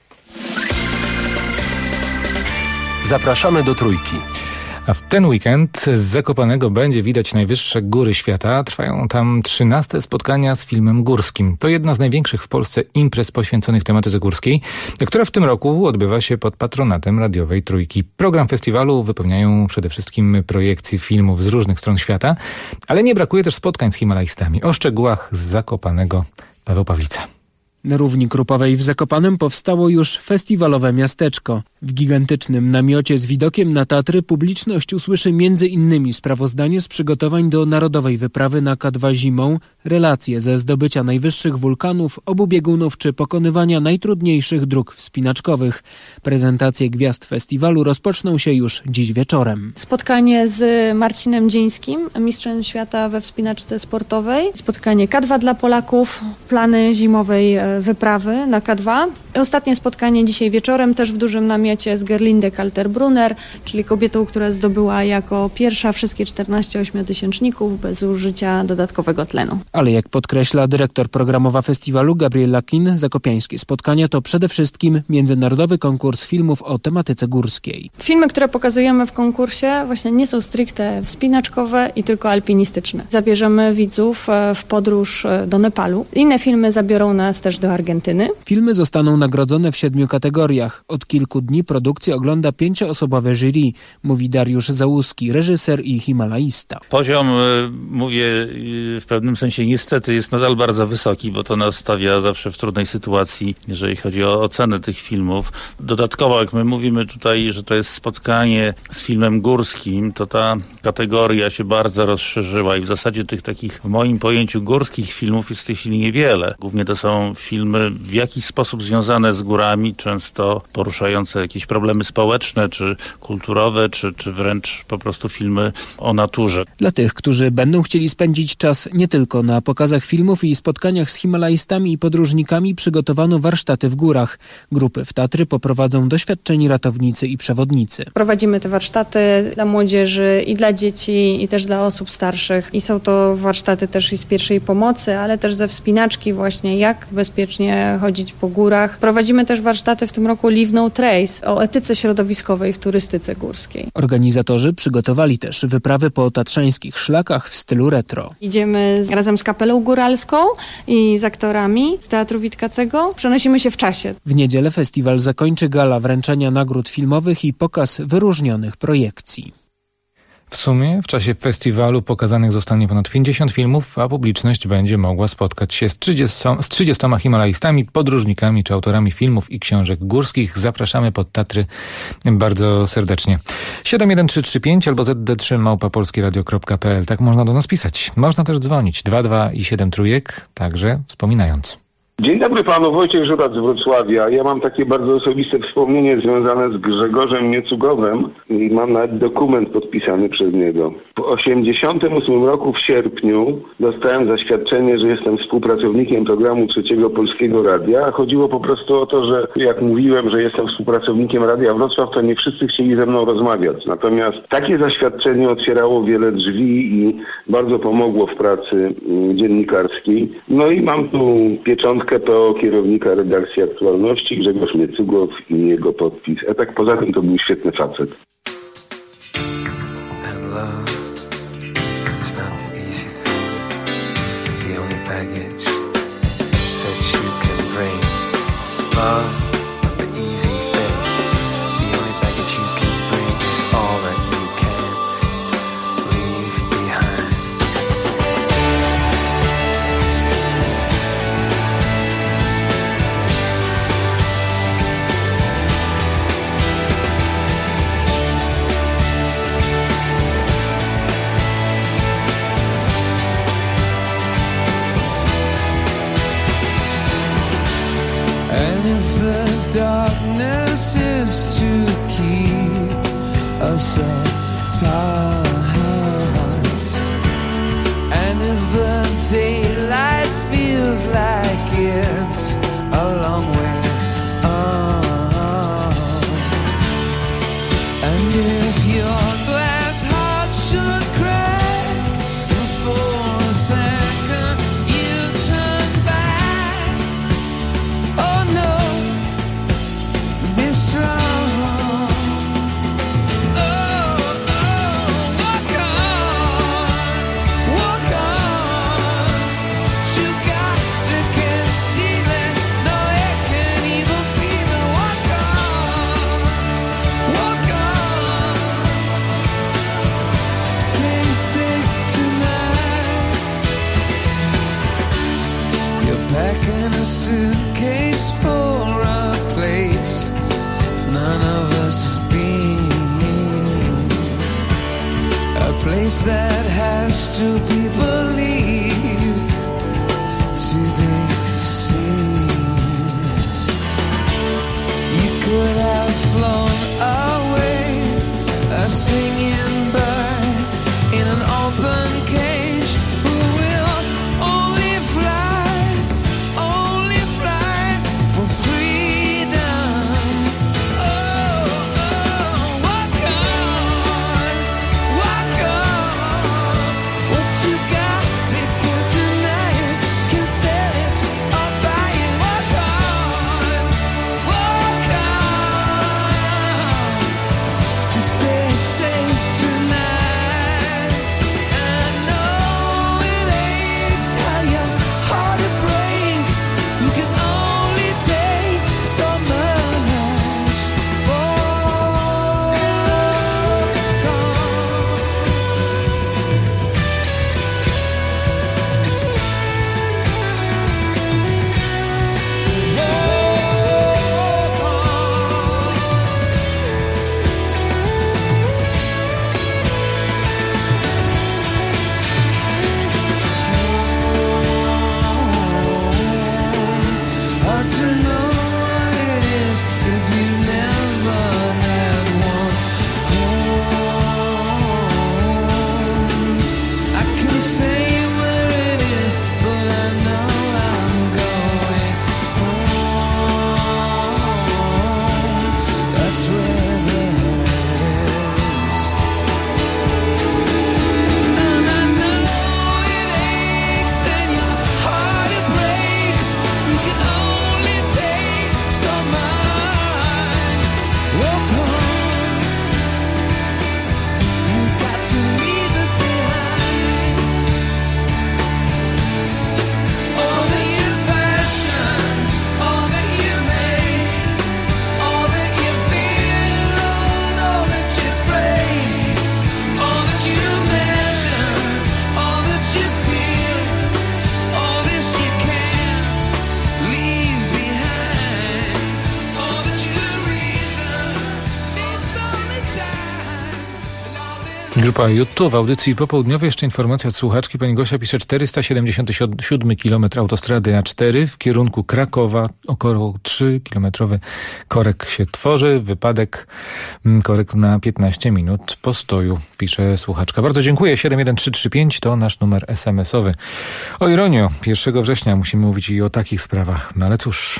Zapraszamy do Trójki. A w ten weekend z Zakopanego będzie widać najwyższe góry świata. Trwają tam 13 spotkania z filmem górskim. To jedna z największych w Polsce imprez poświęconych tematyce górskiej, która w tym roku odbywa się pod patronatem radiowej Trójki. Program festiwalu wypełniają przede wszystkim projekcje filmów z różnych stron świata, ale nie brakuje też spotkań z himalajstami. O szczegółach z Zakopanego Paweł Pawlica. Na równi Krupowej w Zakopanem powstało już festiwalowe miasteczko. W gigantycznym namiocie z widokiem na Tatry publiczność usłyszy m.in. sprawozdanie z przygotowań do narodowej wyprawy na K2 zimą, relacje ze zdobycia najwyższych wulkanów, obu biegunów czy pokonywania najtrudniejszych dróg wspinaczkowych. Prezentacje gwiazd festiwalu rozpoczną się już dziś wieczorem. Spotkanie z Marcinem Dzieńskim, mistrzem świata we wspinaczce sportowej. Spotkanie K2 dla Polaków, plany zimowej wyprawy na K2. Ostatnie spotkanie dzisiaj wieczorem też w dużym namiocie z Gerlinde Kalter-Brunner, czyli kobietą, która zdobyła jako pierwsza wszystkie 14 ośmiotysięczników bez użycia dodatkowego tlenu. Ale jak podkreśla dyrektor programowa festiwalu Gabriela Kin, zakopiańskie spotkania to przede wszystkim międzynarodowy konkurs filmów o tematyce górskiej. Filmy, które pokazujemy w konkursie właśnie nie są stricte wspinaczkowe i tylko alpinistyczne. Zabierzemy widzów w podróż do Nepalu. Inne filmy zabiorą nas też do Argentyny. Filmy zostaną nagrodzone w 7 kategoriach. Od kilku dni produkcję ogląda 5-osobowe jury, mówi Dariusz Załuski, reżyser i himalaista. Poziom, mówię w pewnym sensie niestety, jest nadal bardzo wysoki, bo to nas stawia zawsze w trudnej sytuacji, jeżeli chodzi o ocenę tych filmów. Dodatkowo, jak my mówimy tutaj, że to jest spotkanie z filmem górskim, to ta kategoria się bardzo rozszerzyła i w zasadzie tych takich, w moim pojęciu, górskich filmów jest w tej chwili niewiele. Głównie to są filmy filmy w jakiś sposób związane z górami, często poruszające jakieś problemy społeczne, czy kulturowe, czy wręcz po prostu filmy o naturze. Dla tych, którzy będą chcieli spędzić czas nie tylko na pokazach filmów i spotkaniach z himalajstami i podróżnikami, przygotowano warsztaty w górach. Grupy w Tatry poprowadzą doświadczeni ratownicy i przewodnicy. Prowadzimy te warsztaty dla młodzieży i dla dzieci, i też dla osób starszych. I są to warsztaty też i z pierwszej pomocy, ale też ze wspinaczki właśnie, jak bezpiecznie chodzić po górach. Prowadzimy też warsztaty w tym roku Leave No Trace o etyce środowiskowej w turystyce górskiej. Organizatorzy przygotowali też wyprawy po tatrzańskich szlakach w stylu retro. Idziemy razem z kapelą góralską i z aktorami z Teatru Witkacego. Przenosimy się w czasie. W niedzielę festiwal zakończy gala wręczenia nagród filmowych i pokaz wyróżnionych projekcji. W sumie w czasie festiwalu pokazanych zostanie ponad 50 filmów, a publiczność będzie mogła spotkać się z 30 himalajstami, podróżnikami czy autorami filmów i książek górskich. Zapraszamy pod Tatry bardzo serdecznie. 71335 albo zd3@polskieradio.pl. Tak można do nas pisać. Można też dzwonić 22 i 7 trójek, także wspominając. Dzień dobry panu, Wojciech Żurac z Wrocławia. Ja mam takie bardzo osobiste wspomnienie związane z Grzegorzem Miecugowem i mam nawet dokument podpisany przez niego. W 1988 roku w sierpniu dostałem zaświadczenie, że jestem współpracownikiem programu Trzeciego Polskiego Radia. Chodziło po prostu o to, że jak mówiłem, że jestem współpracownikiem Radia Wrocław, to nie wszyscy chcieli ze mną rozmawiać. Natomiast takie zaświadczenie otwierało wiele drzwi i bardzo pomogło w pracy dziennikarskiej. No i mam tu pieczątkę PO kierownika redakcji Aktualności, Grzegorz Miecugow i jego podpis. A tak poza tym to był świetny facet. Darkness is to keep us apart, and if the daylight feels like it's a long way on, and if your glass heart should crack for a second, you turn back. Oh no, be strong. Packing a suitcase for a place none of us has been, a place that has to be believed to be seen. You could have flown away, a singing bird in an open cage who will only fly for freedom. Oh, walk on, walk on. What you got, they can't deny it, can sell it or buy it. Walk on, walk on. Grupa YouTube w audycji popołudniowej. Jeszcze informacja od słuchaczki. Pani Gosia pisze 477 km autostrady A4 w kierunku Krakowa. Około 3-kilometrowy korek się tworzy. Wypadek, korek na 15 minut postoju, pisze słuchaczka. Bardzo dziękuję. 71335 to nasz numer SMS-owy. O ironio, 1 września musimy mówić i o takich sprawach. No ale cóż...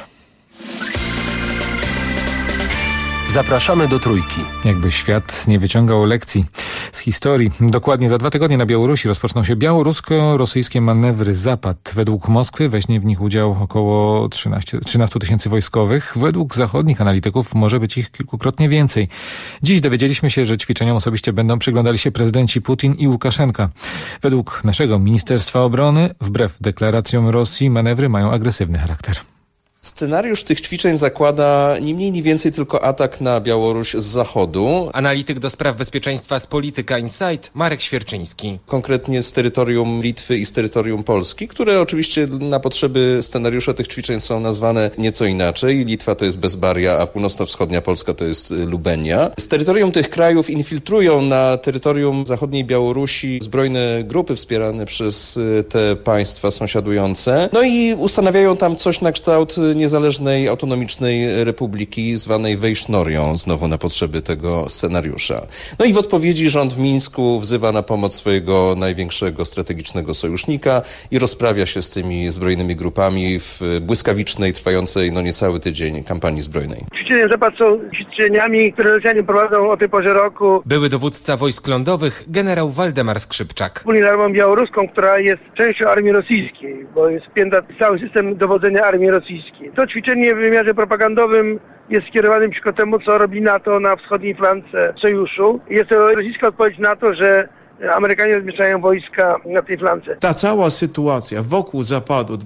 Zapraszamy do Trójki. Jakby świat nie wyciągał lekcji z historii. Dokładnie za 2 tygodnie na Białorusi rozpoczną się białorusko-rosyjskie manewry Zapad. Według Moskwy weźmie w nich udział około 13 tysięcy wojskowych. Według zachodnich analityków może być ich kilkukrotnie więcej. Dziś dowiedzieliśmy się, że ćwiczeniom osobiście będą przyglądali się prezydenci Putin i Łukaszenka. Według naszego Ministerstwa Obrony, wbrew deklaracjom Rosji, manewry mają agresywny charakter. Scenariusz tych ćwiczeń zakłada ni mniej, ni więcej tylko atak na Białoruś z zachodu. Analityk do spraw bezpieczeństwa z Polityka Insight Marek Świerczyński. Konkretnie z terytorium Litwy i z terytorium Polski, które oczywiście na potrzeby scenariusza tych ćwiczeń są nazwane nieco inaczej. Litwa to jest Bezbaria, a północno-wschodnia Polska to jest Lubenia. Z terytorium tych krajów infiltrują na terytorium zachodniej Białorusi zbrojne grupy wspierane przez te państwa sąsiadujące. No i ustanawiają tam coś na kształt niezależnej, autonomicznej republiki zwanej Wejsznorią, znowu na potrzeby tego scenariusza. No i w odpowiedzi rząd w Mińsku wzywa na pomoc swojego największego strategicznego sojusznika i rozprawia się z tymi zbrojnymi grupami w błyskawicznej, trwającej niecały tydzień kampanii zbrojnej. Ćwiczenia Zapad są ćwiczeniami, które Rosjanie prowadzą o tej porze roku. Były dowódca wojsk lądowych generał Waldemar Skrzypczak. Wspólnie z armią białoruską, która jest częścią armii rosyjskiej, bo jest wpięta w cały system dowodzenia armii rosyjskiej. To ćwiczenie w wymiarze propagandowym jest skierowane przeciwko temu, co robi NATO na wschodniej flance sojuszu. Jest to rosyjska odpowiedź na to, że Amerykanie rozmieszczają wojska na tej flance. Ta cała sytuacja wokół Zapadu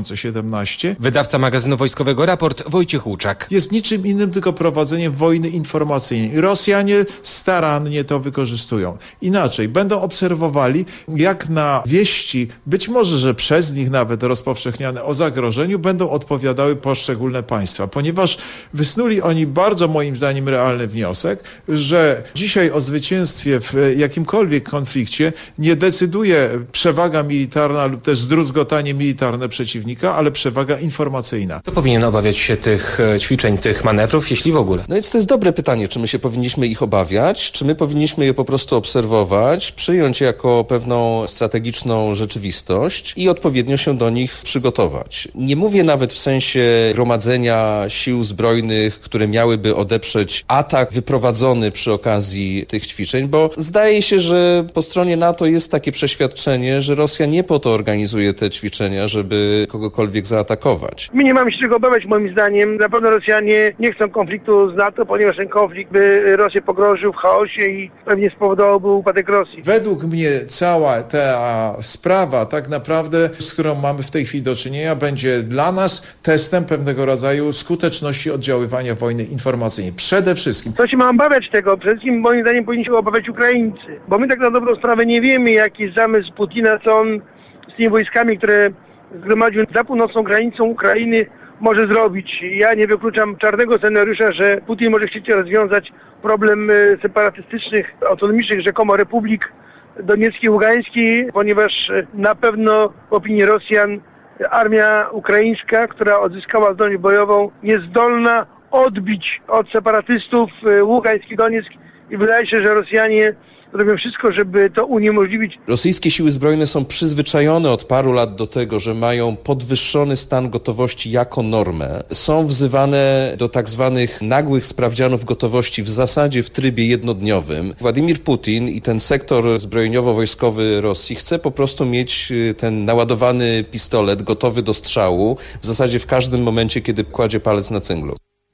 2017... Wydawca magazynu wojskowego Raport Wojciech Łuczak. ...jest niczym innym, tylko prowadzeniem wojny informacyjnej. Rosjanie starannie to wykorzystują. Inaczej, będą obserwowali, jak na wieści, być może, że przez nich nawet rozpowszechniane o zagrożeniu, będą odpowiadały poszczególne państwa. Ponieważ wysnuli oni bardzo, moim zdaniem, realny wniosek, że dzisiaj o zwycięstwie w jakimkolwiek konflikcie nie decyduje przewaga militarna lub też zdruzgotanie militarne przeciwnika, ale przewaga informacyjna. Kto powinien obawiać się tych ćwiczeń, tych manewrów, jeśli w ogóle? No więc to jest dobre pytanie, czy my się powinniśmy ich obawiać, czy my powinniśmy je po prostu obserwować, przyjąć jako pewną strategiczną rzeczywistość i odpowiednio się do nich przygotować. Nie mówię nawet w sensie gromadzenia sił zbrojnych, które miałyby odeprzeć atak wyprowadzony przy okazji tych ćwiczeń, bo zdaje się, że po stronie NATO jest takie przeświadczenie, że Rosja nie po to organizuje te ćwiczenia, żeby kogokolwiek zaatakować. My nie mamy się czego obawiać, moim zdaniem. Na pewno Rosjanie nie chcą konfliktu z NATO, ponieważ ten konflikt by Rosję pogrążył w chaosie i pewnie spowodowałby upadek Rosji. Według mnie cała ta sprawa tak naprawdę, z którą mamy w tej chwili do czynienia, będzie dla nas testem pewnego rodzaju skuteczności oddziaływania wojny informacyjnej. Przede wszystkim. Co się ma obawiać tego? Przede wszystkim moim zdaniem powinni się obawiać Ukraińcy, bo my tak na dobrą sprawę nie wiemy, jaki jest zamysł Putina, co on z tymi wojskami, które zgromadził za północną granicą Ukrainy, może zrobić. Ja nie wykluczam czarnego scenariusza, że Putin może chcieć rozwiązać problem separatystycznych, autonomicznych rzekomo republik Donieckiej i Ługańskiej, ponieważ na pewno w opinii Rosjan armia ukraińska, która odzyskała zdolność bojową, jest zdolna odbić od separatystów Ługański, Donieck i wydaje się, że Rosjanie robią wszystko, żeby to uniemożliwić. Rosyjskie siły zbrojne są przyzwyczajone od paru lat do tego, że mają podwyższony stan gotowości jako normę. Są wzywane do tak zwanych nagłych sprawdzianów gotowości w zasadzie w trybie jednodniowym. Władimir Putin i ten sektor zbrojeniowo-wojskowy Rosji chce po prostu mieć ten naładowany pistolet gotowy do strzału w zasadzie w każdym momencie, kiedy kładzie palec na cynglu.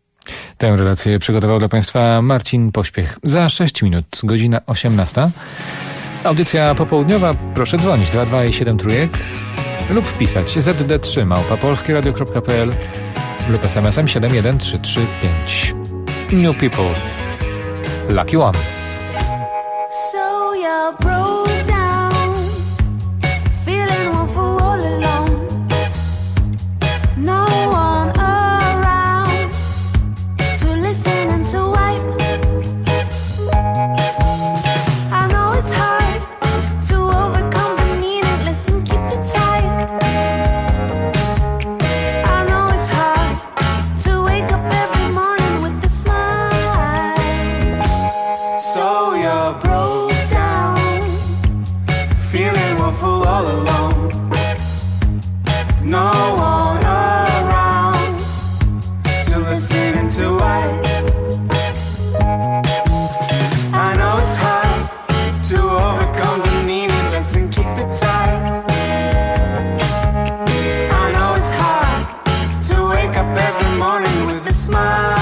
Tę relację przygotował dla Państwa Marcin Pośpiech. Za 6 minut, godzina 18. Audycja popołudniowa. Proszę dzwonić 227 trójek lub pisać zd3@polskieradio.pl lub SMS-em 71335. New People. Lucky One. So you're broke down, feeling one for all alone. No one around to listen and to wipe. I know it's hard. dressing into white. I know it's hard to overcome the meaningless and keep it tight. I know it's hard to wake up every morning with a smile.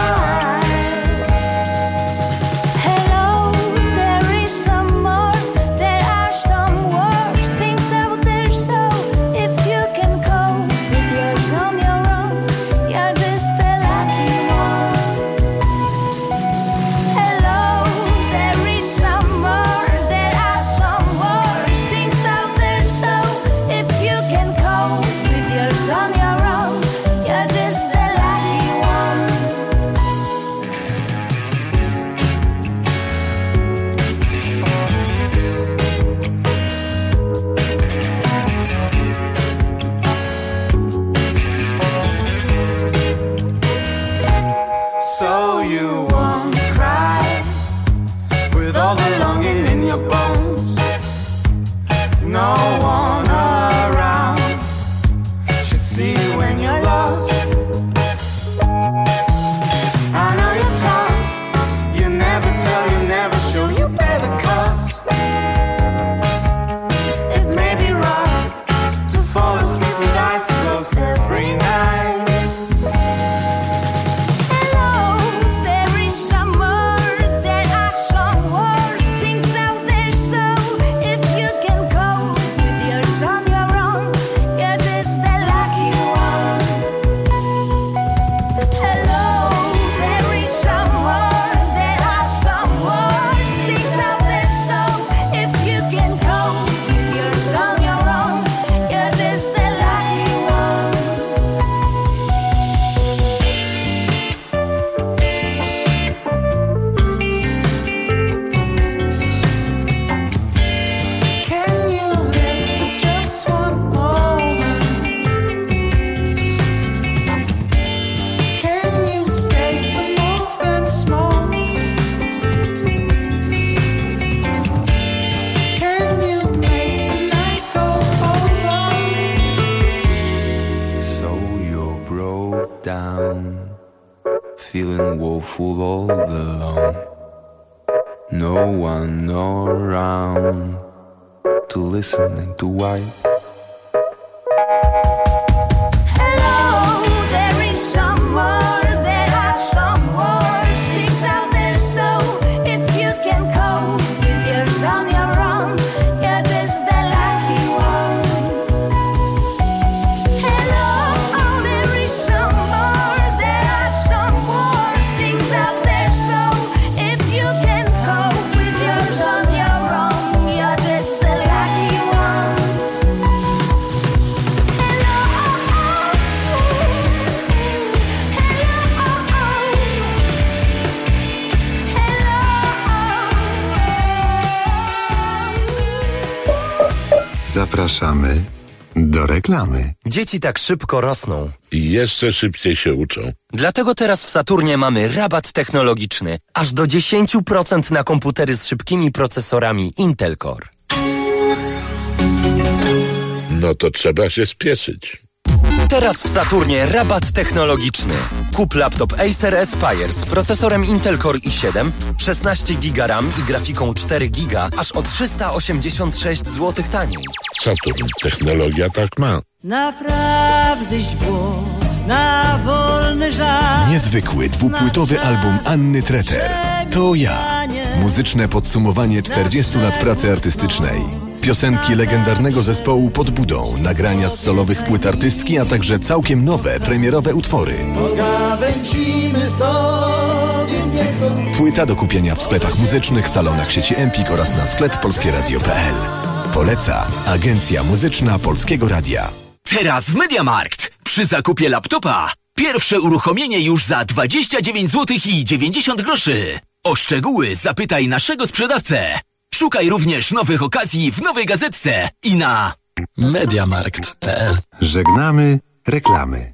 Feeling woeful all alone. No one around to listen and to why. Zapraszamy do reklamy. Dzieci tak szybko rosną. I jeszcze szybciej się uczą. Dlatego teraz w Saturnie mamy rabat technologiczny. Aż do 10% na komputery z szybkimi procesorami Intel Core. No to trzeba się spieszyć. Teraz w Saturnie rabat technologiczny. Kup laptop Acer Aspire z procesorem Intel Core i7, 16 GB RAM i grafiką 4 GB, aż o 386 zł taniej. Saturn. Technologia tak ma. Naprawdę było na wolny żart. Niezwykły dwupłytowy album Anny Treter. To ja. Muzyczne podsumowanie 40 lat pracy artystycznej. Piosenki legendarnego zespołu Pod Budą, nagrania z solowych płyt artystki, a także całkiem nowe, premierowe utwory. Pogawędzimy sobie nieco. Płyta do kupienia w sklepach muzycznych, salonach sieci Empik oraz na sklep polskieradio.pl. Poleca Agencja Muzyczna Polskiego Radia. Teraz w MediaMarkt. Przy zakupie laptopa pierwsze uruchomienie już za 29 zł i 90 groszy. O szczegóły zapytaj naszego sprzedawcę. Szukaj również nowych okazji w nowej gazetce i na MediaMarkt.pl. Żegnamy reklamy.